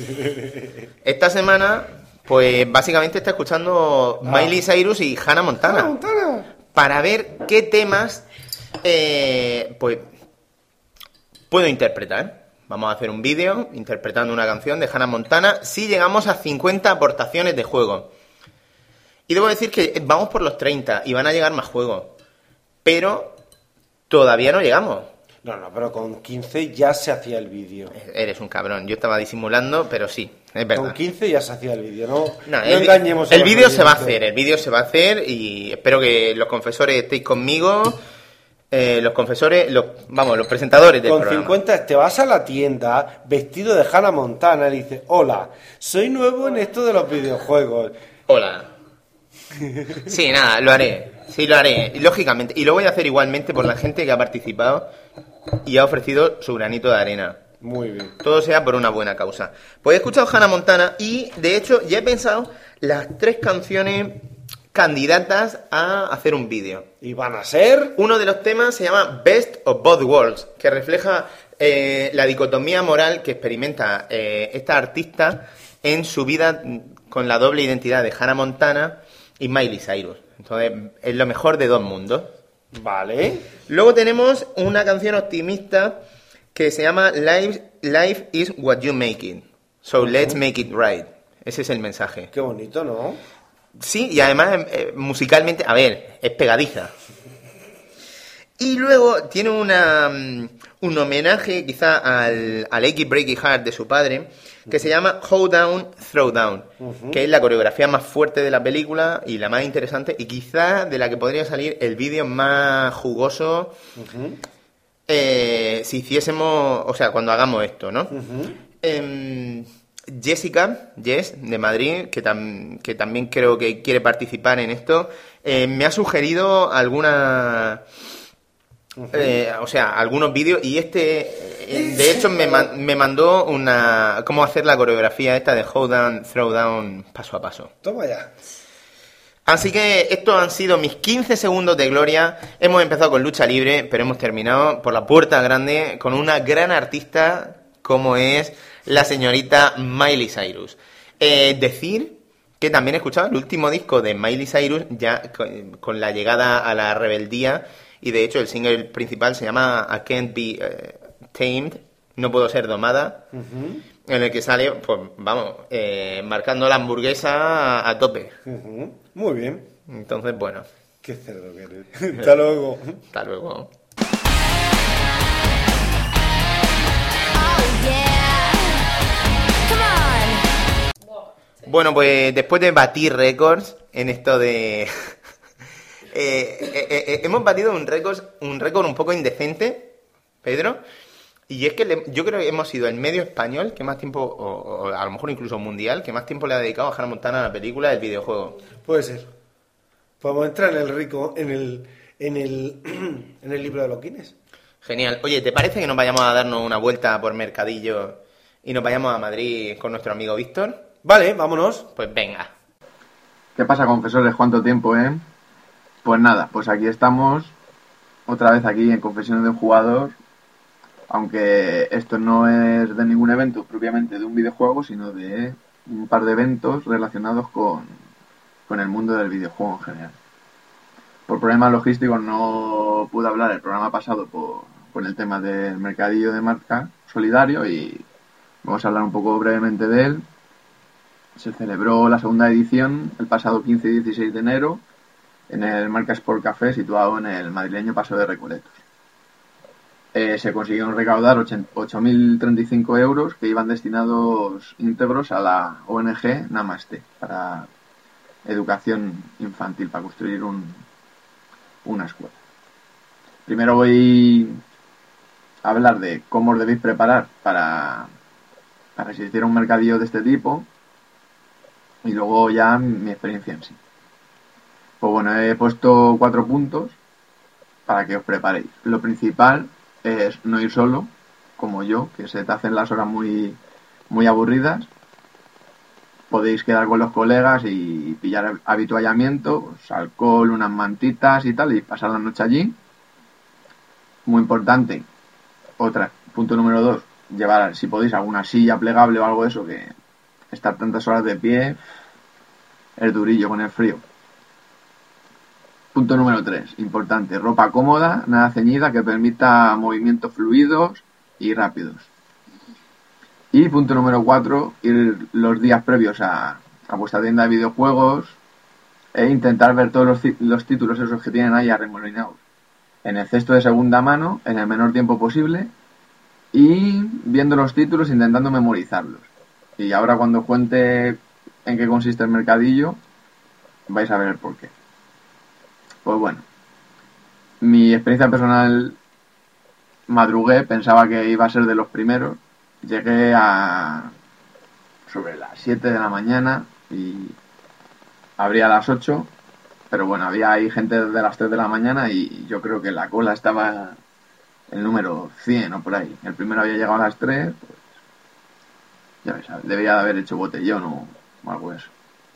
Esta semana, pues básicamente está escuchando Ah. Miley Cyrus y Hannah Montana. ¡Ah, Montana! Para ver qué temas, eh, pues, puedo interpretar. Vamos a hacer un vídeo interpretando una canción de Hannah Montana si llegamos a cincuenta aportaciones de juego. Y debo decir que vamos por los treinta y van a llegar más juegos. Pero todavía no llegamos. No, no, pero con quince ya se hacía el vídeo. Eres un cabrón. Yo estaba disimulando, pero sí, es verdad. Con quince ya se hacía el vídeo, no, No, no el, vi- engañemos a el los vídeo se va a oyentes. hacer, el vídeo se va a hacer y espero que los confesores estéis conmigo. Eh, los confesores, los, vamos, los presentadores del Con programa. cincuenta te vas a la tienda vestido de Hannah Montana y dices, hola, soy nuevo en esto de los videojuegos. Hola. Sí, nada, lo haré. Sí, lo haré, y lógicamente. Y lo voy a hacer igualmente por la gente que ha participado y ha ofrecido su granito de arena. Muy bien. Todo sea por una buena causa. Pues he escuchado Hannah Montana y, de hecho, ya he pensado las tres canciones candidatas a hacer un vídeo. Y van a ser... Uno de los temas se llama Best of Both Worlds, que refleja eh, la dicotomía moral que experimenta eh, esta artista en su vida con la doble identidad de Hannah Montana y Miley Cyrus. Entonces, es lo mejor de dos mundos. Vale. Luego tenemos una canción optimista que se llama Life, Life is what you make it. So let's make it right. Ese es el mensaje. Qué bonito, ¿no? Sí, y además eh, musicalmente, a ver, es pegadiza. Y luego tiene una, mm, un homenaje quizá al, al Achy Breaky Heart de su padre, que se llama Hold Down, Throw Down, que es la coreografía más fuerte de la película y la más interesante, y quizá de la que podría salir el vídeo más jugoso eh, si hiciésemos, o sea, cuando hagamos esto, ¿no? Em, Jessica, Jess, de Madrid, que, tam- que también creo que quiere participar en esto, eh, me ha sugerido alguna... eh, o sea, algunos vídeos, y este, eh, de hecho, me, ma- me mandó una... cómo hacer la coreografía esta de Hold Down, Throw Down, paso a paso. Toma ya. Así que estos han sido mis quince segundos de gloria. Hemos empezado con lucha libre, pero hemos terminado por la puerta grande con una gran artista como es la señorita Miley Cyrus. Eh, decir que también he escuchado el último disco de Miley Cyrus ya con, con la llegada a la rebeldía, y de hecho el single principal se llama I Can't Be uh, Tamed, no puedo ser domada, uh-huh. en el que sale, pues vamos, eh, marcando la hamburguesa a, a tope. Uh-huh. Muy bien. Entonces, bueno. Qué cerdo que eres. Hasta luego. Hasta luego. Bueno, pues después de batir récords en esto de... eh, eh, eh, hemos batido un récord, un récord un poco indecente, Pedro, y es que le, yo creo que hemos sido el medio español que más tiempo, o, o a lo mejor incluso mundial, que más tiempo le ha dedicado a Hannah Montana a la película del videojuego. Puede ser. Podemos entrar en el rico, en el, en el, en el libro de los Guinness. Genial. Oye, ¿te parece que nos vayamos a darnos una vuelta por Mercadillo y nos vayamos a Madrid con nuestro amigo Víctor? Vale, vámonos. Pues venga. ¿Qué pasa, confesores? ¿Cuánto tiempo, eh? Pues nada, pues aquí estamos, otra vez aquí en Confesiones de un Jugador, aunque esto no es de ningún evento propiamente de un videojuego, sino de un par de eventos relacionados con, con el mundo del videojuego en general. Por problemas logísticos no pude hablar el programa pasado por, con el tema del mercadillo de marca solidario, y vamos a hablar un poco brevemente de él. Se celebró la segunda edición el pasado quince y dieciséis de enero en el Marca Sport Café, situado en el madrileño Paso de Recoletos. Eh, se consiguieron recaudar ocho mil treinta y cinco euros que iban destinados íntegros a la O N G Namaste para educación infantil, para construir un, una escuela. Primero voy a hablar de cómo os debéis preparar para, para asistir a un mercadillo de este tipo, y luego ya mi experiencia en sí. Pues bueno, he puesto cuatro puntos para que os preparéis. Lo principal es no ir solo, como yo, que se te hacen las horas muy, muy aburridas. Podéis quedar con los colegas y pillar habituallamiento, pues, alcohol, unas mantitas y tal, y pasar la noche allí. Muy importante, otra, punto número dos, llevar, si podéis, alguna silla plegable o algo de eso, que estar tantas horas de pie es durillo con el frío. Punto número tres, importante, ropa cómoda, nada ceñida, que permita movimientos fluidos y rápidos. Y punto número cuatro, ir los días previos a, a vuestra tienda de videojuegos e intentar ver todos los, los títulos esos que tienen ahí arremolinados en el cesto de segunda mano en el menor tiempo posible, y viendo los títulos intentando memorizarlos. Y ahora cuando os cuente en qué consiste el mercadillo, vais a ver el porqué. Pues bueno, mi experiencia personal, madrugué, pensaba que iba a ser de los primeros. Llegué a sobre las siete de la mañana y abría a las ocho, pero bueno, había ahí gente de las tres de la mañana y yo creo que la cola estaba el número cien o por ahí. El primero había llegado a las tres, pues ya ves, debería de haber hecho botellón o, o algo de eso.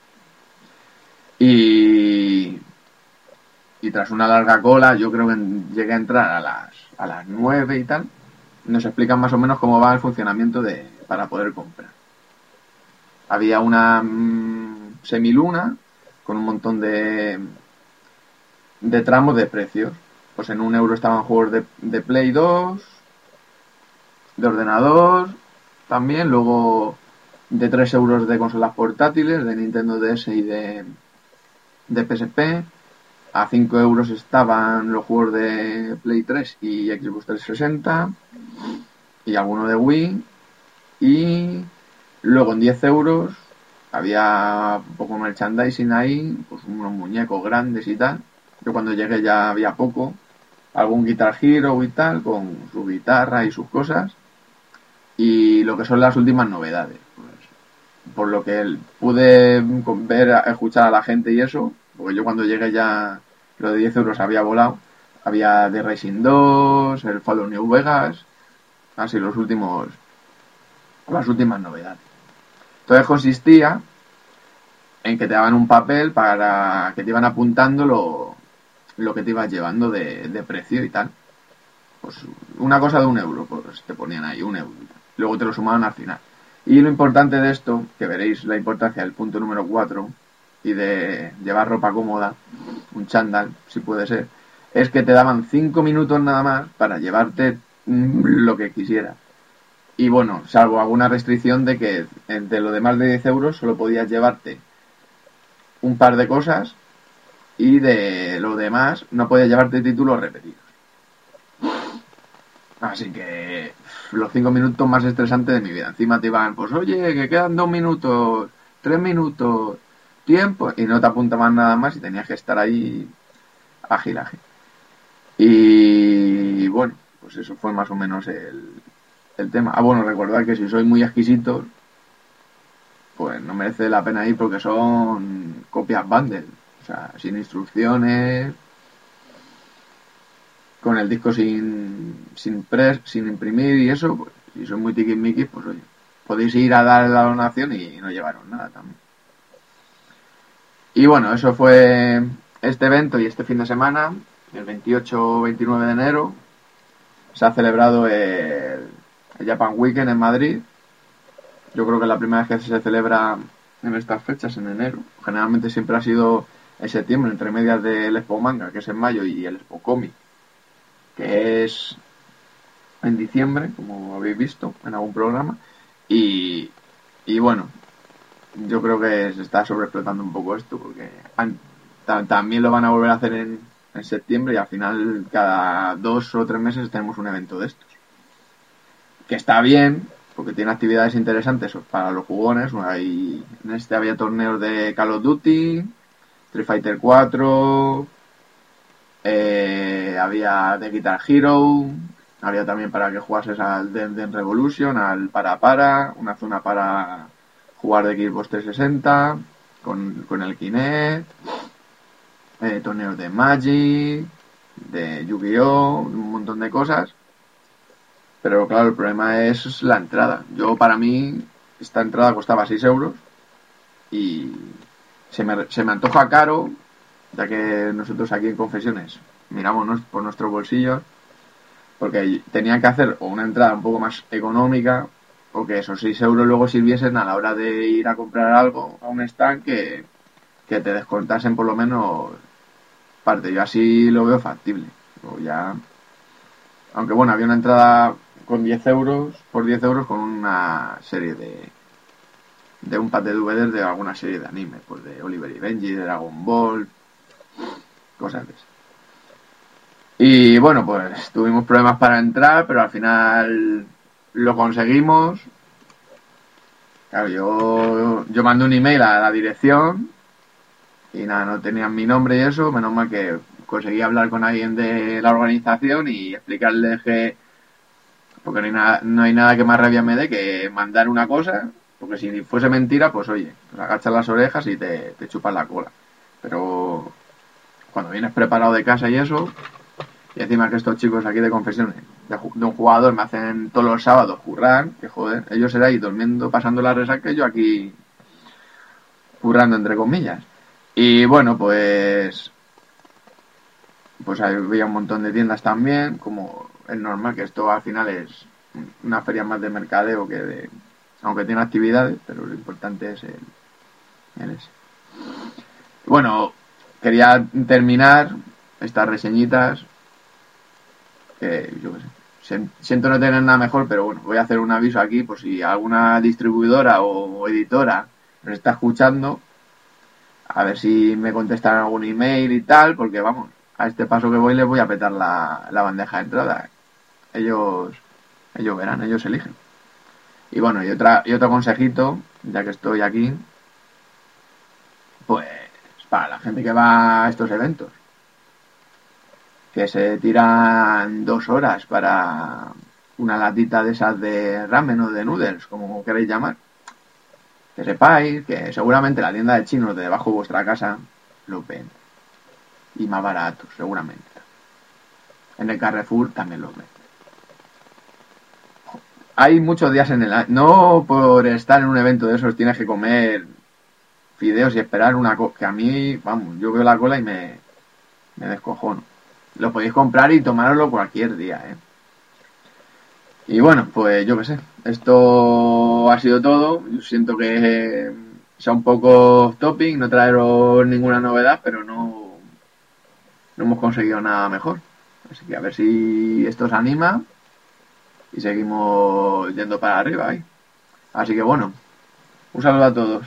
Y, y tras una larga cola, yo creo que llegué a entrar a las, a las nueve y tal. Nos explican más o menos cómo va el funcionamiento de para poder comprar. Había una mmm, semiluna con un montón de, de tramos de precios. Pues en un euro estaban juegos de, de Play dos, de ordenador también, luego de tres euros de consolas portátiles, de Nintendo D S y de, de P S P. A cinco euros estaban los juegos de Play tres y Xbox trescientos sesenta y alguno de Wii. Y luego en diez euros había un poco merchandising ahí, pues unos muñecos grandes y tal. Yo cuando llegué ya había poco, algún Guitar Hero y tal, con su guitarra y sus cosas. Y lo que son las últimas novedades, pues, por lo que pude ver, escuchar a la gente y eso, porque yo cuando llegué ya lo de diez euros había volado. Había The Racing dos, el Fallout New Vegas, así los últimos, las últimas novedades. Entonces consistía en que te daban un papel para que te iban apuntando lo, lo que te ibas llevando de, de precio y tal. Pues una cosa de un euro, pues te ponían ahí un euro. Luego te lo sumaban al final. Y lo importante de esto, que veréis la importancia del punto número cuatro, y de llevar ropa cómoda, un chándal, si puede ser, es que te daban cinco minutos nada más para llevarte lo que quisieras. Y bueno, salvo alguna restricción de que de lo de más de diez euros solo podías llevarte un par de cosas y de lo demás no podías llevarte títulos repetidos. Así que los cinco minutos más estresantes de mi vida. Encima te iban, pues oye, que quedan dos minutos, tres minutos, tiempo, y no te apuntaban nada más y tenías que estar ahí ágil, ágil. Y bueno, pues eso fue más o menos el, el tema. Ah, bueno, recordad que si sois muy exquisitos, pues no merece la pena ir porque son copias bundle, o sea, sin instrucciones, con el disco sin sin press, sin imprimir y eso, pues si sois muy tiquismiquis, pues oye, podéis ir a dar la donación y no llevaros nada también. Y bueno, eso fue este evento y este fin de semana, el veintiocho veintinueve de enero, se ha celebrado el, el Japan Weekend en Madrid. Yo creo que es la primera vez que se celebra en estas fechas, en enero. Generalmente siempre ha sido en septiembre, entre medias del Expo Manga, que es en mayo, y el Expo Comic, que es en diciembre, como habéis visto en algún programa. Y, y bueno, yo creo que se está sobreexplotando un poco esto, porque han, ta, también lo van a volver a hacer en, en septiembre, y al final cada dos o tres meses tenemos un evento de estos. Que está bien, porque tiene actividades interesantes para los jugones. Hay, en este había torneos de Call of Duty, Street Fighter cuatro, eh, había de Guitar Hero, había también para que jugases al Dance Dance Revolution, al Para Para, una zona para jugar de Xbox trescientos sesenta con, con el Kinect, eh, torneos de Magic, de Yu-Gi-Oh, un montón de cosas. Pero claro, el problema es la entrada. Yo, para mí, esta entrada costaba seis euros y se me, se me antoja caro, ya que nosotros aquí en Confesiones miramos por nuestros bolsillos, porque tenía que hacer o una entrada un poco más económica, o que esos seis euros luego sirviesen a la hora de ir a comprar algo a un stand, que, que te descontasen por lo menos parte. Yo así lo veo factible. O ya, aunque bueno, había una entrada con diez euros, por diez euros, con una serie de de un pack de D V Ds de alguna serie de anime, pues de Oliver y Benji, de Dragon Ball, cosas de eso. Y bueno, pues tuvimos problemas para entrar, pero al final lo conseguimos. Claro, yo, yo mandé un email a la dirección y nada, no tenían mi nombre y eso. Menos mal que conseguí hablar con alguien de la organización y explicarles que, porque no hay nada, no hay nada que más rabia me dé que mandar una cosa, porque si fuese mentira, pues oye, pues agachas las orejas y te, te chupas la cola. Pero cuando vienes preparado de casa y eso, y encima que estos chicos aquí de Confesiones de, de un jugador me hacen todos los sábados currar, que joder, ellos serán ahí durmiendo, pasando la resaca, y yo aquí currando entre comillas. Y bueno, pues pues había un montón de tiendas también, como es normal, que esto al final es una feria más de mercadeo que de, aunque tiene actividades, pero lo importante es el, el ese. Bueno, quería terminar estas reseñitas, que yo qué sé, siento no tener nada mejor, pero bueno, voy a hacer un aviso aquí por si alguna distribuidora o editora nos está escuchando, a ver si me contestan algún email y tal, porque vamos, a este paso que voy les voy a petar la, la bandeja de entrada. Ellos ellos verán, ellos eligen. Y bueno, y otra y otro consejito, ya que estoy aquí, pues para la gente que va a estos eventos, que se tiran dos horas para una latita de esas de ramen o de noodles, como queréis llamar, que sepáis que seguramente la tienda de chinos de debajo de vuestra casa lo ven, y más baratos seguramente. En el Carrefour también los ven. Hay muchos días en el año, no por estar en un evento de esos tienes que comer fideos y esperar una cola, que a mí, vamos, yo veo la cola y me, me descojono. Lo podéis comprar y tomároslo cualquier día, ¿eh? Y bueno, pues yo qué sé, esto ha sido todo. Yo siento que sea un poco topic, no traeros ninguna novedad, pero no, no hemos conseguido nada mejor. Así que a ver si esto os anima y seguimos yendo para arriba, ¿eh? Así que bueno, un saludo a todos.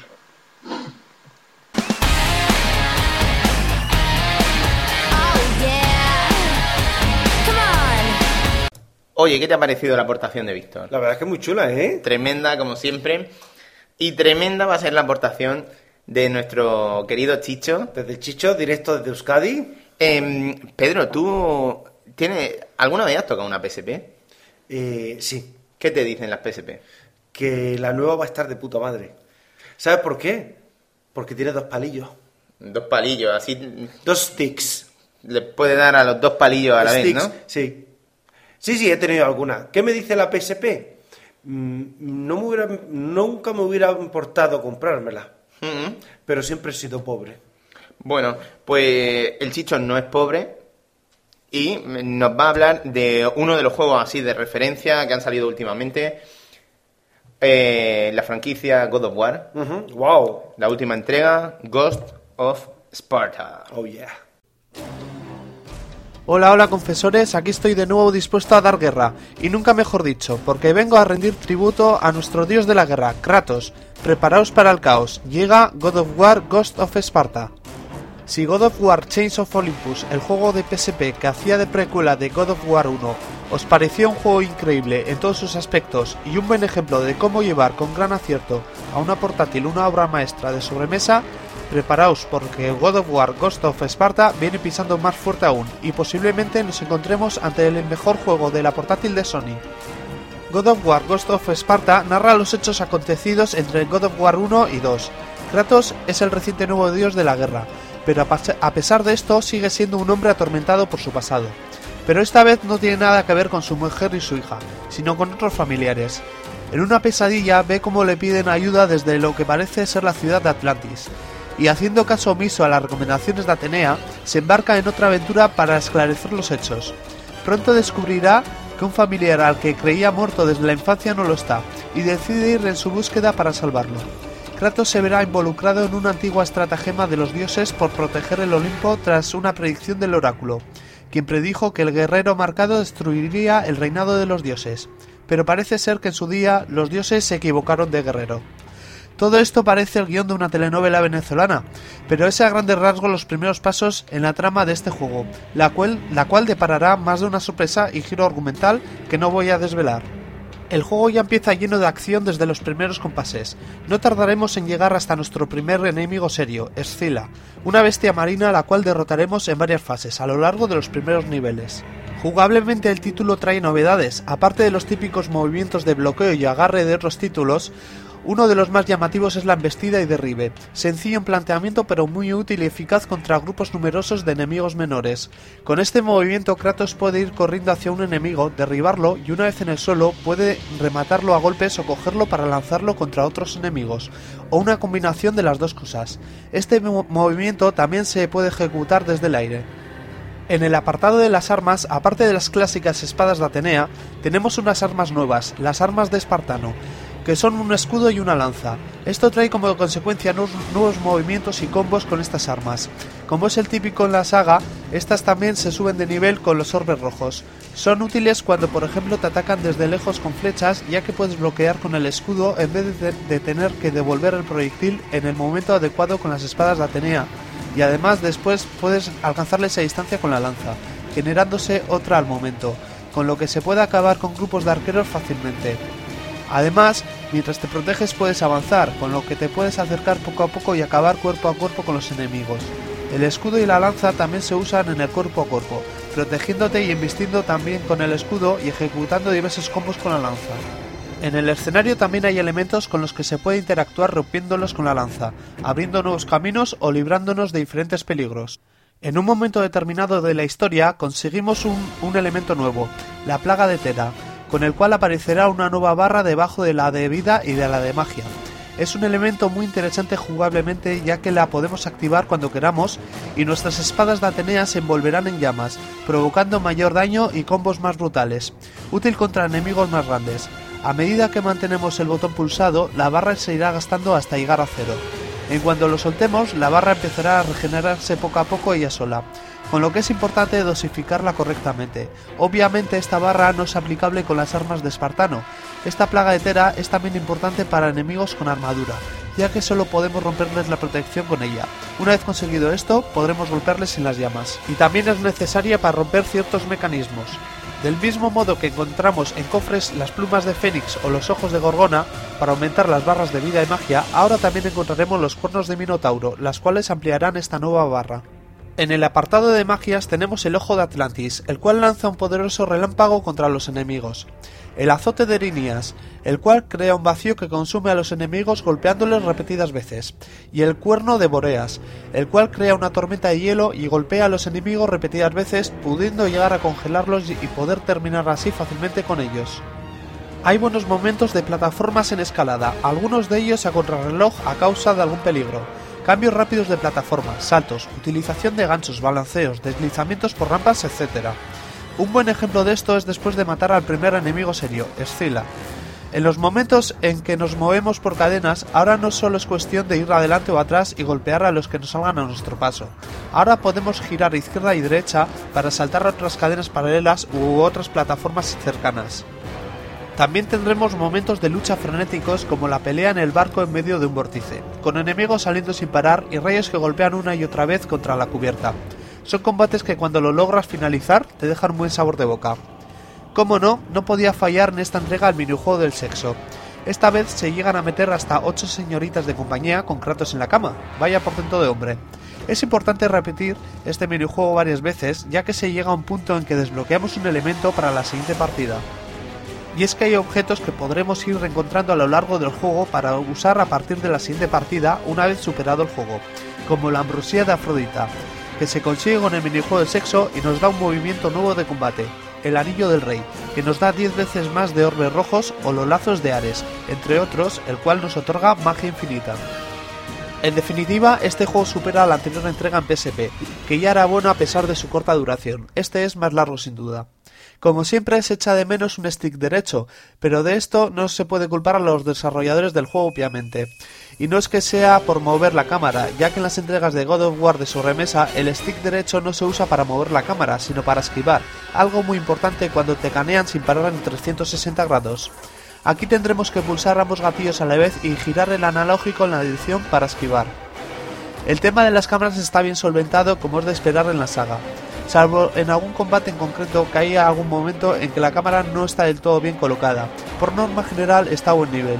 Oye, ¿qué te ha parecido la aportación de Víctor? La verdad es que es muy chula, ¿eh? Tremenda, como siempre. Y tremenda va a ser la aportación de nuestro querido Chicho. Desde Chicho, directo desde Euskadi. Eh, Pedro, ¿tú tienes alguna vez has tocado una P S P? Eh, sí. ¿Qué te dicen las P S P? Que la nueva va a estar de puta madre. ¿Sabes por qué? Porque tiene dos palillos. Dos palillos, así... Dos sticks. Le puede dar a los dos palillos a la Sticks, vez, ¿no? Sí. Sí, sí, he tenido alguna. ¿Qué me dice la P S P? Mm, no me hubiera, nunca me hubiera importado comprármela. Mm-hmm. Pero siempre he sido pobre. Bueno, pues el Chicho no es pobre y nos va a hablar de uno de los juegos así de referencia que han salido últimamente. Eh, la franquicia God of War. Uh-huh. Wow. La última entrega, Ghost of Sparta. Oh yeah. Hola, hola confesores, aquí estoy de nuevo dispuesto a dar guerra, y nunca mejor dicho, porque vengo a rendir tributo a nuestro dios de la guerra, Kratos. Preparaos para el caos, llega God of War Ghost of Sparta. Si God of War Chains of Olympus, el juego de P S P que hacía de precuela de God of War uno, os pareció un juego increíble en todos sus aspectos y un buen ejemplo de cómo llevar con gran acierto a una portátil una obra maestra de sobremesa, preparaos porque God of War Ghost of Sparta viene pisando más fuerte aún y posiblemente nos encontremos ante el mejor juego de la portátil de Sony. God of War Ghost of Sparta narra los hechos acontecidos entre God of War uno y dos. Kratos es el reciente nuevo dios de la guerra, pero a pesar de esto sigue siendo un hombre atormentado por su pasado. Pero esta vez no tiene nada que ver con su mujer y su hija, sino con otros familiares. En una pesadilla ve cómo le piden ayuda desde lo que parece ser la ciudad de Atlantis, y haciendo caso omiso a las recomendaciones de Atenea, se embarca en otra aventura para esclarecer los hechos. Pronto descubrirá que un familiar al que creía muerto desde la infancia no lo está, y decide ir en su búsqueda para salvarlo. Kratos se verá involucrado en una antigua estratagema de los dioses por proteger el Olimpo tras una predicción del oráculo, quien predijo que el guerrero marcado destruiría el reinado de los dioses, pero parece ser que en su día los dioses se equivocaron de guerrero. Todo esto parece el guión de una telenovela venezolana, pero es a grandes rasgos los primeros pasos en la trama de este juego, la cual, la cual deparará más de una sorpresa y giro argumental que no voy a desvelar. El juego ya empieza lleno de acción desde los primeros compases. No tardaremos en llegar hasta nuestro primer enemigo serio, Escila, una bestia marina a la cual derrotaremos en varias fases a lo largo de los primeros niveles. Jugablemente el título trae novedades, aparte de los típicos movimientos de bloqueo y agarre de otros títulos. Uno de los más llamativos es la embestida y derribe, sencillo en planteamiento pero muy útil y eficaz contra grupos numerosos de enemigos menores. Con este movimiento Kratos puede ir corriendo hacia un enemigo, derribarlo y una vez en el suelo puede rematarlo a golpes o cogerlo para lanzarlo contra otros enemigos, o una combinación de las dos cosas. Este mo- movimiento también se puede ejecutar desde el aire. En el apartado de las armas, aparte de las clásicas espadas de Atenea, tenemos unas armas nuevas, las armas de Espartano, que son un escudo y una lanza. Esto trae como consecuencia nuevos, nuevos movimientos y combos con estas armas. Como es el típico en la saga, estas también se suben de nivel con los orbes rojos. Son útiles cuando por ejemplo te atacan desde lejos con flechas, ya que puedes bloquear con el escudo en vez de, de tener que devolver el proyectil en el momento adecuado con las espadas de Atenea, y además después puedes alcanzarle esa distancia con la lanza, generándose otra al momento, con lo que se puede acabar con grupos de arqueros fácilmente. Además, mientras te proteges puedes avanzar, con lo que te puedes acercar poco a poco y acabar cuerpo a cuerpo con los enemigos. El escudo y la lanza también se usan en el cuerpo a cuerpo, protegiéndote y embistiendo también con el escudo y ejecutando diversos combos con la lanza. En el escenario también hay elementos con los que se puede interactuar rompiéndolos con la lanza, abriendo nuevos caminos o librándonos de diferentes peligros. En un momento determinado de la historia conseguimos un, un elemento nuevo, la plaga de Tera, con el cual aparecerá una nueva barra debajo de la de vida y de la de magia. Es un elemento muy interesante jugablemente, ya que la podemos activar cuando queramos y nuestras espadas de Atenea se envolverán en llamas, provocando mayor daño y combos más brutales. Útil contra enemigos más grandes. A medida que mantenemos el botón pulsado, la barra se irá gastando hasta llegar a cero. En cuanto lo soltemos, la barra empezará a regenerarse poco a poco ella sola, con lo que es importante dosificarla correctamente. Obviamente esta barra no es aplicable con las armas de espartano. Esta plaga de Tera es también importante para enemigos con armadura, ya que solo podemos romperles la protección con ella. Una vez conseguido esto, podremos golpearles en las llamas. Y también es necesaria para romper ciertos mecanismos. Del mismo modo que encontramos en cofres las plumas de Fénix o los ojos de Gorgona para aumentar las barras de vida y magia, ahora también encontraremos los cuernos de Minotauro, las cuales ampliarán esta nueva barra. En el apartado de magias tenemos el Ojo de Atlantis, el cual lanza un poderoso relámpago contra los enemigos. El Azote de Erinias, el cual crea un vacío que consume a los enemigos golpeándoles repetidas veces. Y el Cuerno de Boreas, el cual crea una tormenta de hielo y golpea a los enemigos repetidas veces, pudiendo llegar a congelarlos y poder terminar así fácilmente con ellos. Hay buenos momentos de plataformas en escalada, algunos de ellos a contrarreloj a causa de algún peligro. Cambios rápidos de plataforma, saltos, utilización de ganchos, balanceos, deslizamientos por rampas, etcétera. Un buen ejemplo de esto es después de matar al primer enemigo serio, Escila. En los momentos en que nos movemos por cadenas, ahora no solo es cuestión de ir adelante o atrás y golpear a los que nos salgan a nuestro paso. Ahora podemos girar izquierda y derecha para saltar a otras cadenas paralelas u otras plataformas cercanas. También tendremos momentos de lucha frenéticos como la pelea en el barco en medio de un vórtice, con enemigos saliendo sin parar y rayos que golpean una y otra vez contra la cubierta. Son combates que cuando lo logras finalizar te dejan un buen sabor de boca. Como no, no podía fallar en esta entrega el minijuego del sexo. Esta vez se llegan a meter hasta ocho señoritas de compañía con Kratos en la cama, vaya portento de hombre. Es importante repetir este minijuego varias veces, ya que se llega a un punto en que desbloqueamos un elemento para la siguiente partida. Y es que hay objetos que podremos ir reencontrando a lo largo del juego para usar a partir de la siguiente partida una vez superado el juego, como la ambrosía de Afrodita, que se consigue con el minijuego de sexo y nos da un movimiento nuevo de combate, el anillo del rey, que nos da diez veces más de orbes rojos, o los lazos de Ares, entre otros, el cual nos otorga magia infinita. En definitiva, este juego supera a la anterior entrega en P S P, que ya era bueno a pesar de su corta duración. Este es más largo sin duda. Como siempre se echa de menos un stick derecho, pero de esto no se puede culpar a los desarrolladores del juego obviamente. Y no es que sea por mover la cámara, ya que en las entregas de God of War de sobremesa el stick derecho no se usa para mover la cámara, sino para esquivar, algo muy importante cuando te canean sin parar en trescientos sesenta grados. Aquí tendremos que pulsar ambos gatillos a la vez y girar el analógico en la dirección para esquivar. El tema de las cámaras está bien solventado, como es de esperar en la saga, salvo en algún combate en concreto que haya algún momento en que la cámara no está del todo bien colocada. Por norma general está a buen nivel.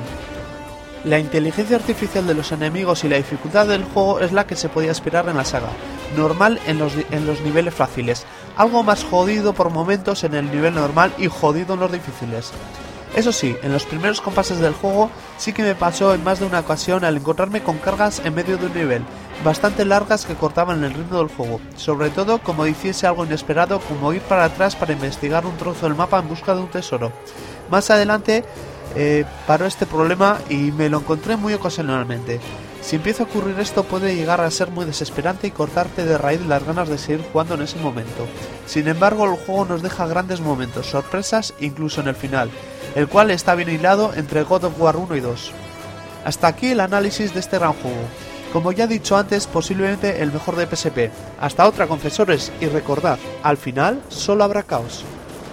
La inteligencia artificial de los enemigos y la dificultad del juego es la que se podía esperar en la saga, normal en los, en los niveles fáciles, algo más jodido por momentos en el nivel normal y jodido en los difíciles. Eso sí, en los primeros compases del juego sí que me pasó en más de una ocasión al encontrarme con cargas en medio de un nivel, bastante largas que cortaban el ritmo del juego, sobre todo como hiciese algo inesperado como ir para atrás para investigar un trozo del mapa en busca de un tesoro. Más adelante eh, paró este problema y me lo encontré muy ocasionalmente. Si empieza a ocurrir esto puede llegar a ser muy desesperante y cortarte de raíz las ganas de seguir jugando en ese momento. Sin embargo, el juego nos deja grandes momentos, sorpresas incluso en el final, el cual está bien hilado entre God of War uno y dos. Hasta aquí el análisis de este gran juego. Como ya he dicho antes, posiblemente el mejor de P S P. Hasta otra, confesores, y recordad, al final solo habrá caos.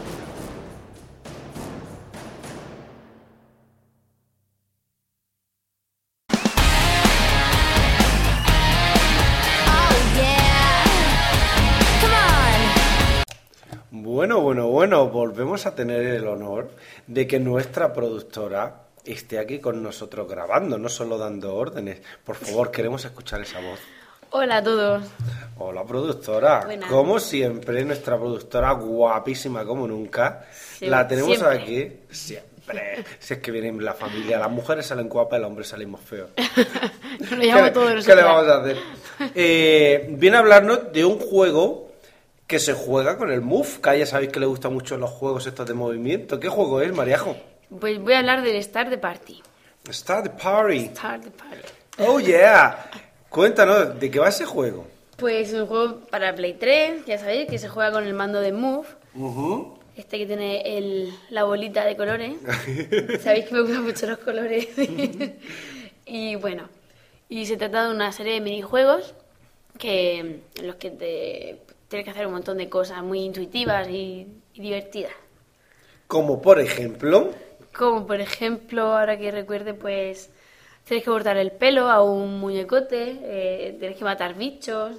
Bueno, bueno, bueno, volvemos a tener el honor de que nuestra productora esté aquí con nosotros grabando, no solo dando órdenes. Por favor, queremos escuchar esa voz. Hola a todos. Hola, productora. Buenas. Como siempre, nuestra productora guapísima como nunca. Sí, la tenemos siempre. aquí siempre. Si es que vienen la familia, las mujeres salen guapas y los hombres salimos feos. Lo llamo todos ¿Qué, nosotros. ¿Qué le vamos a hacer? Eh, viene a hablarnos de un juego que se juega con el Move, que ya sabéis que le gustan mucho los juegos estos de movimiento. ¿Qué juego es, Mariajo? Pues voy a hablar del Start the Party. Start the party. Start the Party. Oh yeah. Cuéntanos, ¿de qué va ese juego? Pues es un juego para Play tres, ya sabéis, que se juega con el mando de Move. Ujú. Este que tiene el, la bolita de colores. Sabéis que me gustan mucho los colores. Y bueno, y se trata de una serie de minijuegos que, en los que te, tienes que hacer un montón de cosas muy intuitivas y, y divertidas. Como por ejemplo... Como por ejemplo, ahora que recuerde, pues tienes que cortar el pelo a un muñecote, eh, tienes que matar bichos,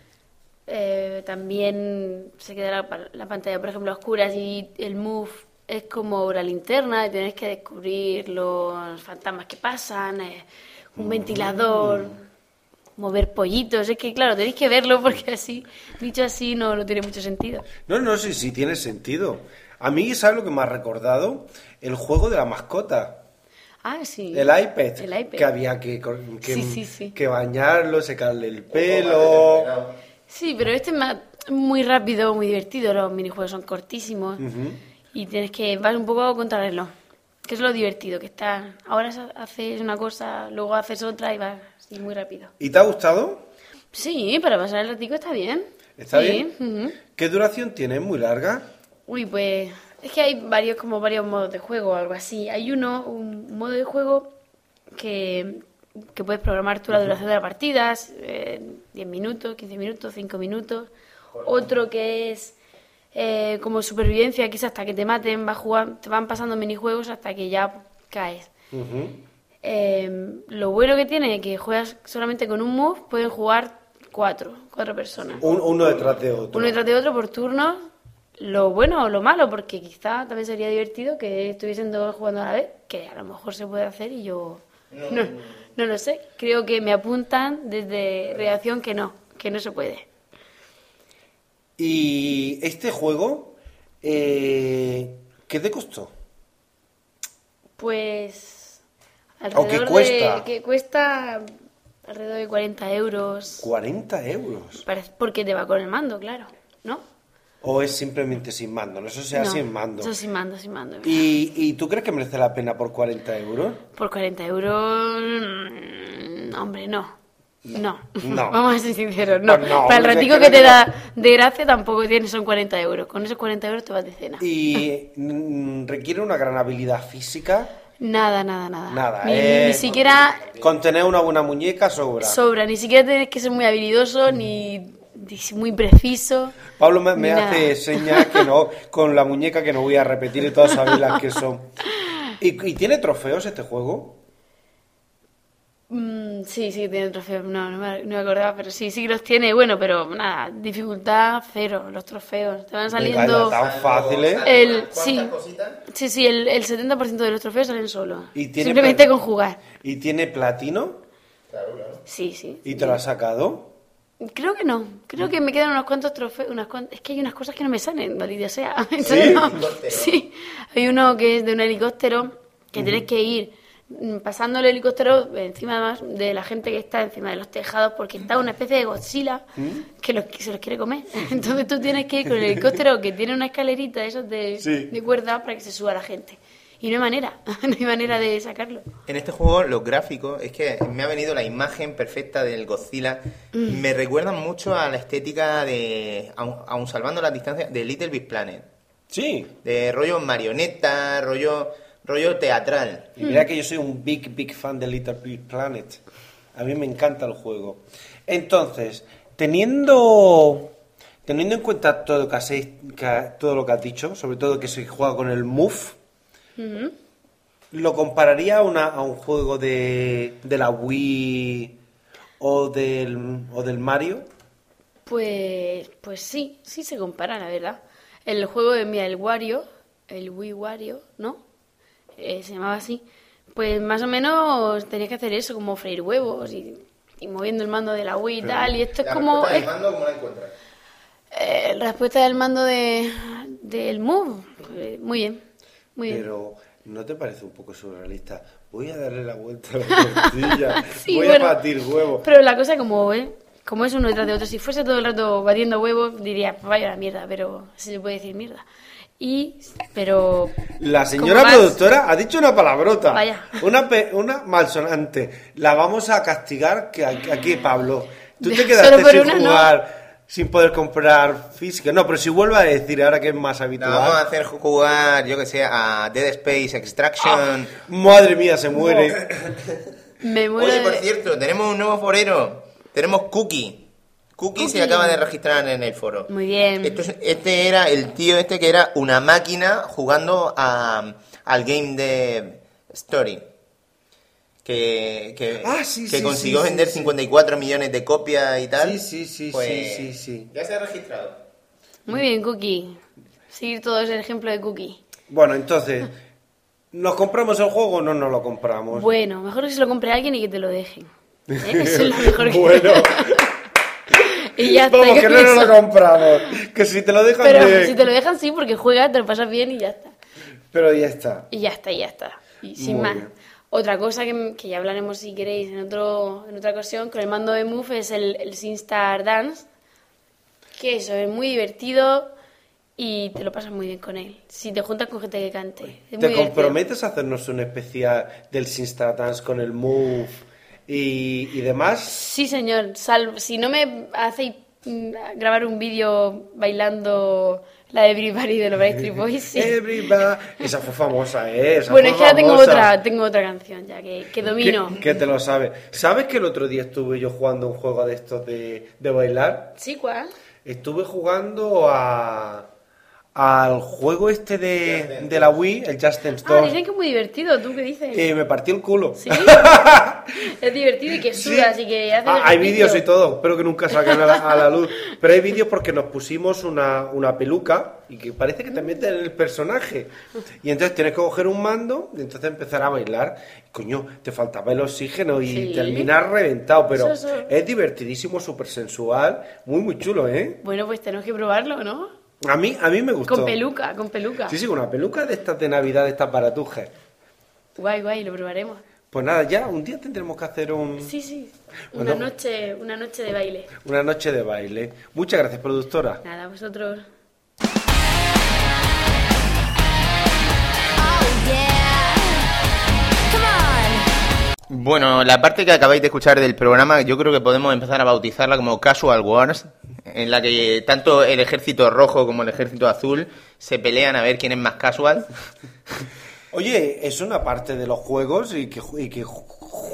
eh, también se queda la, la pantalla, por ejemplo, a oscuras y el move es como la linterna y tienes que descubrir los fantasmas que pasan, eh, un ventilador, mover pollitos. Es que claro, tenéis que verlo porque así, dicho así, no, no tiene mucho sentido. No, no, sí, sí tiene sentido. A mí, ¿sabes lo que me ha recordado? El juego de la mascota. Ah, sí. El iPad. El iPad. Que había que, que, Sí, sí, sí. que bañarlo, secarle el pelo. Sí, pero este es más, muy rápido, muy divertido. Los minijuegos son cortísimos Ujú. y tienes que vas un poco a contrarreloj. Que es lo divertido, que está ahora haces una cosa, luego haces otra y vas así muy rápido. ¿Y te ha gustado? Sí, para pasar el ratico está bien. ¿Está Sí, bien? ujú. ¿Qué duración tiene? ¿Es muy larga? Uy, pues es que hay varios como varios modos de juego o algo así. Hay uno, un modo de juego que, que puedes programar tú la duración de las partidas, eh, diez minutos, quince minutos, cinco minutos. Otro que es eh, como supervivencia, que es hasta que te maten, vas jugando, te van pasando minijuegos hasta que ya caes. Ujú. Eh, lo bueno que tiene es que juegas solamente con un move, pueden jugar cuatro, cuatro personas. Un- uno detrás de otro. Uno detrás de otro por turno. Lo bueno o lo malo, porque quizá también sería divertido que estuviesen todos jugando a la vez, que a lo mejor se puede hacer y yo no, no lo sé. Creo que me apuntan desde reacción que no, que no se puede. Y este juego, eh, ¿qué te costó? Pues ¿O qué alrededor cuesta? de que cuesta alrededor de cuarenta euros. cuarenta euros. Parece- porque te va con el mando, claro, ¿no? ¿O es simplemente sin mando? No, eso sea No, sin mando. Eso sin mando, sin mando. ¿Y, ¿Y tú crees que merece la pena por cuarenta euros? Por cuarenta euros, mm, hombre, no. No. No. Vamos a ser sinceros, no. Pues no, Para el pues es ratico que que no. te da de gracia tampoco tienes, son cuarenta euros. Con esos cuarenta euros te vas de cena. Y mm, requiere una gran habilidad física. Nada, nada, nada. Nada, Ni, eh, ni siquiera Con tener una buena muñeca sobra. sobra, ni siquiera tienes que ser muy habilidoso, ni, ni muy preciso. Pablo me, me ni nada. hace señas que no, con la muñeca que no voy a repetir y todas sabéis las que son. ¿Y, y tiene trofeos este juego? Mm, sí, sí, tiene trofeos. No, no me, no me acordaba, pero sí, sí que los tiene. Bueno, pero nada, dificultad cero, los trofeos. Te van saliendo. Venga, tan fáciles. El, ¿Cuántas sí, cositas? sí, sí, el, el setenta por ciento de los trofeos salen solos. ¿Y tiene Simplemente pla- con jugar. ¿Y tiene platino? Claro, claro. Sí, sí. ¿Y te lo has sacado? Creo que no. Creo que me quedan unos cuantos trofeos. Unas cuan- Es que hay unas cosas que no me salen, maldita sea. Entonces, no. Helicóptero. Sí. Hay uno que es de un helicóptero que tienes que ir mm, pasando el helicóptero encima más de la gente que está encima de los tejados porque está una especie de Godzilla que, los, que se los quiere comer. Entonces tú tienes que ir con el helicóptero que tiene una escalerita esos de, Sí. de cuerda para que se suba la gente. Y no hay manera, no hay manera de sacarlo. En este juego, los gráficos, es que me ha venido la imagen perfecta del Godzilla. Mm. Me recuerdan mucho a la estética de, aun, aun salvando las distancias, de Little Big Planet. Sí. De rollo marioneta, rollo, rollo teatral. Y mira que yo soy un big, big fan de Little Big Planet. A mí me encanta el juego. Entonces, teniendo teniendo en cuenta todo lo que, has, que- todo lo que has dicho, sobre todo que se juega con el Move, ¿lo compararía a, una, a un juego de, de la Wii o del, o del Mario? Pues, pues sí, sí se compara, la verdad. El juego de mira, el Wario, el Wii Wario, ¿no? Eh, se llamaba así. Pues más o menos tenías que hacer eso, como freír huevos y, y moviendo el mando de la Wii y tal. Y esto es como es- mando, ¿cómo la encuentras? eh, la respuesta del mando de, del Move. Pues, muy bien, muy bien. Pero, ¿no te parece un poco surrealista? Voy a darle la vuelta a la tortilla, Sí, voy bueno, a batir huevos. Pero la cosa como, ¿eh? Como es uno detrás de otro, si fuese todo el rato batiendo huevos, diría, pues vaya la mierda, pero se le puede decir mierda. Y, pero... La señora como más- productora ha dicho una palabrota. Vaya. Una, pe- una malsonante. La vamos a castigar. Que aquí, aquí, Pablo. Tú te Solo quedaste por sin una, no. jugar, sin poder comprar física. No, pero si vuelvo a decir ahora que es más La habitual. vamos a hacer jugar, yo que sé, a Dead Space Extraction. Madre mía, se muere. Me muero Oye, por de- cierto, tenemos un nuevo forero. Tenemos Cookie. Cookie se Cookie. acaba de registrar en el foro. Muy bien. Esto es- este era el tío este que era una máquina jugando a, al game de Story. Que, que, Ah, sí, que sí, consiguió sí, sí, vender sí. cincuenta y cuatro millones de copias y tal. Sí, sí, sí, Pues, sí, sí, sí. Ya se ha registrado. Muy bien, Cookie. Seguir todo ese ejemplo de Cookie. Bueno, entonces, ¿nos compramos el juego o no nos lo compramos? Bueno, mejor que se lo compre alguien y que te lo dejen. ¿Eh? Eso es lo mejor que... Bueno. Y ya está. Vamos, yo que no con nos eso. lo compramos. Que si te lo dejan Pero bien. si te lo dejan, sí, porque juegas, te lo pasas bien y ya está. Pero ya está. Y ya está, y ya está. Y sin Muy más. bien. Otra cosa que, que ya hablaremos, si queréis, en otro en otra ocasión, con el mando de Move es el, el SingStar Dance. Que eso, es muy divertido y te lo pasas muy bien con él. Si te juntas con gente que cante. Es muy ¿Te divertido. comprometes a hacernos un especial del SingStar Dance con el Move y, y demás? Sí, señor. Sal- si no me hacéis mm, grabar un vídeo bailando la de Everybody de los Backstreet Boys, sí. Everybody. Esa fue famosa, ¿eh? Esa Bueno, fue es que ya tengo famosa. otra, tengo otra canción ya que, que domino. Que, que te lo sabes. ¿Sabes que el otro día estuve yo jugando un juego de estos de, de bailar? ¿Sí, cuál? Estuve jugando a al juego este de, de la Wii, el Just Dance Ah, dos. dicen que es muy divertido. ¿Tú qué dices? Eh, me partió el culo. Sí. Es divertido y que Sí. sudas y que haces Ah, hay ejercicio. vídeos y todo, espero que nunca salgan a la, a la luz. Pero hay vídeos porque nos pusimos una, una peluca y que parece que te meten en el personaje. Y entonces tienes que coger un mando y entonces empezar a bailar. Coño, te faltaba el oxígeno y Sí. terminar reventado, pero Eso, eso. es divertidísimo, súper sensual, muy, muy chulo, ¿eh? Bueno, pues tenemos que probarlo, ¿no? A mí, a mí me gustó. Con peluca, con peluca. Sí, sí, una peluca de estas de Navidad, de estas baratujas. Guay, guay, lo probaremos. Pues nada, ya un día tendremos que hacer un, Sí, sí. Bueno. Una noche, una noche de baile. una noche de baile. Muchas gracias, productora. Nada, vosotros. Oh yeah. Come on. Bueno, la parte que acabáis de escuchar del programa, yo creo que podemos empezar a bautizarla como Casual Wars, en la que tanto el ejército rojo como el ejército azul se pelean a ver quién es más casual. Oye, es una parte de los juegos y que, y que ju-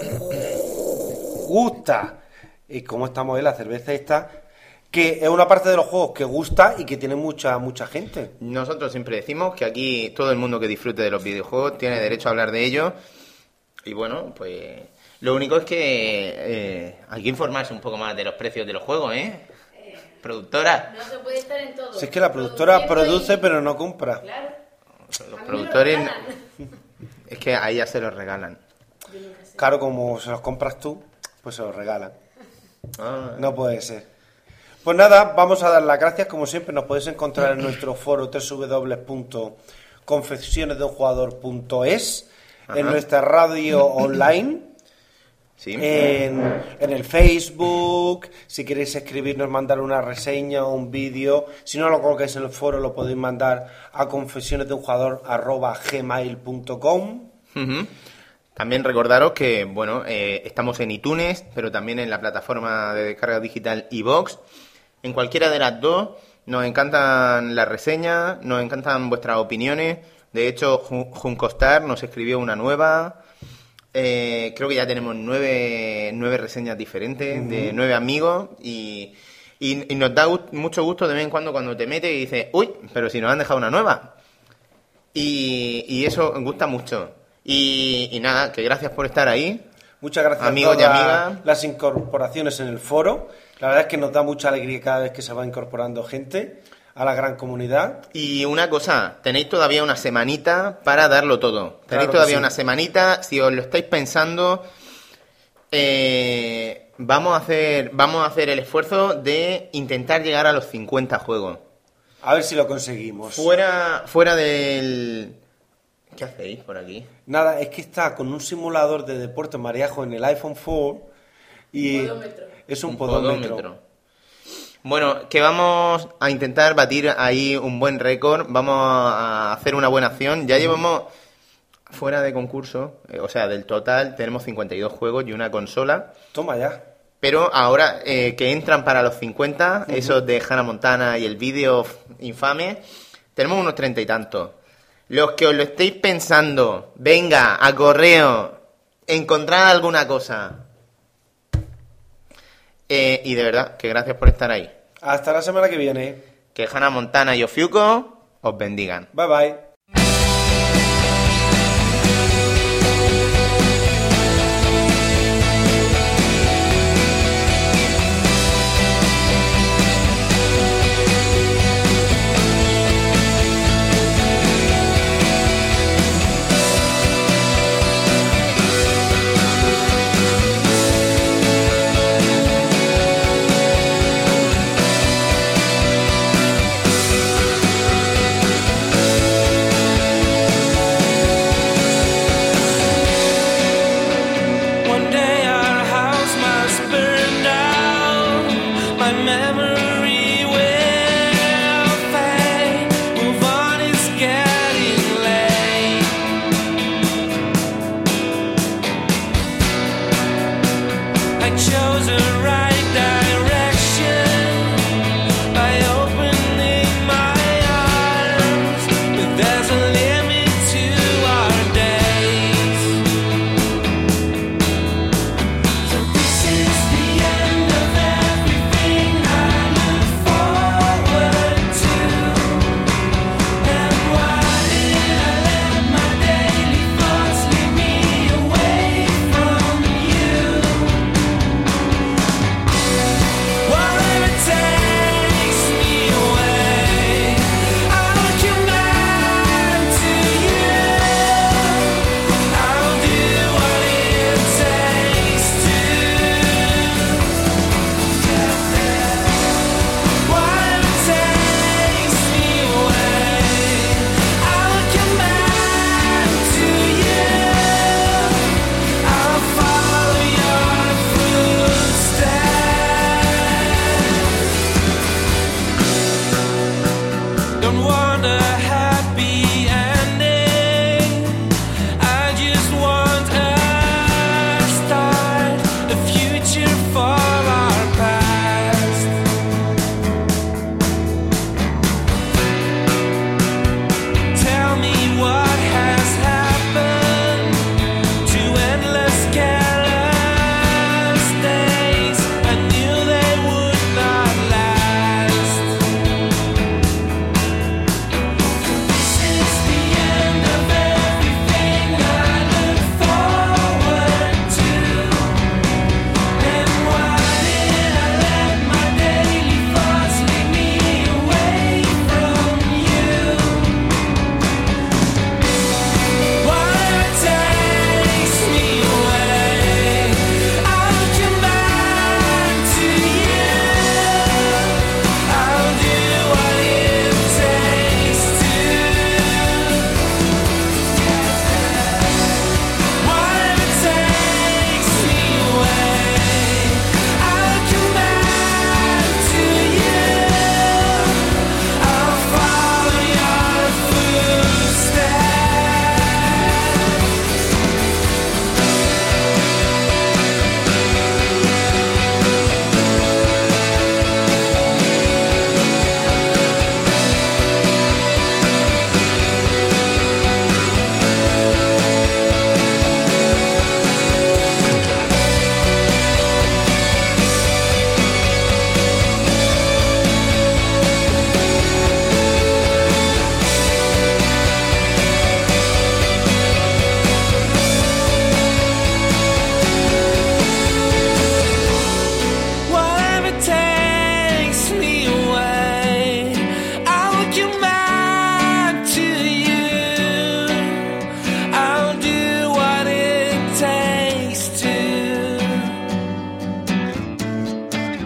gusta. Y como estamos en la cerveza esta, que es una parte de los juegos que gusta y que tiene mucha mucha gente. Nosotros siempre decimos que aquí todo el mundo que disfrute de los videojuegos tiene derecho a hablar de ellos. Y bueno, pues lo único es que eh, hay que informarse un poco más de los precios de los juegos, ¿eh? Productora. No se puede estar en todo. Si es que la productora produce pero no compra. Claro. Los productores... Es que ahí ya se los regalan. Claro, como se los compras tú, pues se los regalan. Ah, No puede ser. Pues nada, vamos a dar las gracias. Como siempre, nos podéis encontrar en nuestro foro doble u doble u doble u punto confesiones de un jugador punto es, en Ajá. nuestra radio online, sí. en, en el Facebook. Si queréis escribirnos, mandar una reseña o un vídeo. Si no lo colocáis en el foro, lo podéis mandar a confesiones de un jugador arroba gmail punto com. Ujú. También recordaros que, bueno, eh, estamos en iTunes, pero también en la plataforma de descarga digital iVoox. En cualquiera de las dos nos encantan las reseñas, nos encantan vuestras opiniones. De hecho, Jun- Juncostar nos escribió una nueva. Eh, creo que ya tenemos nueve, nueve reseñas diferentes de nueve amigos y, y, y nos da gust- mucho gusto de vez en cuando cuando te metes y dices, uy, pero si nos han dejado una nueva. Y, y eso gusta mucho. Y, y nada, que gracias por estar ahí. Muchas gracias Amigos a y todas amigas. las incorporaciones en el foro. La verdad es que nos da mucha alegría cada vez que se va incorporando gente a la gran comunidad. Y una cosa, tenéis todavía una semanita para darlo todo. Tenéis Claro que todavía sí. una semanita, si os lo estáis pensando, eh, vamos a hacer, vamos a hacer el esfuerzo de intentar llegar a los cincuenta juegos. A ver si lo conseguimos. Fuera, fuera del... ¿Qué hacéis por aquí? Nada, es que está con un simulador de deporte mareajo en el iPhone cuatro y es un, podómetro. Bueno, que vamos a intentar batir ahí un buen récord, vamos a hacer una buena acción. Ya llevamos fuera de concurso, eh, o sea, del total tenemos cincuenta y dos juegos y una consola. Toma ya. Pero ahora eh, que entran para los cincuenta, uh-huh. esos de Hannah Montana y el vídeo infame, tenemos unos treinta y tantos. Los que os lo estéis pensando, venga, a correo, encontrad alguna cosa. Eh, y de verdad, que gracias por estar ahí. Hasta la semana que viene. Que Hannah Montana y Ofiuco os bendigan. Bye bye. I chose a right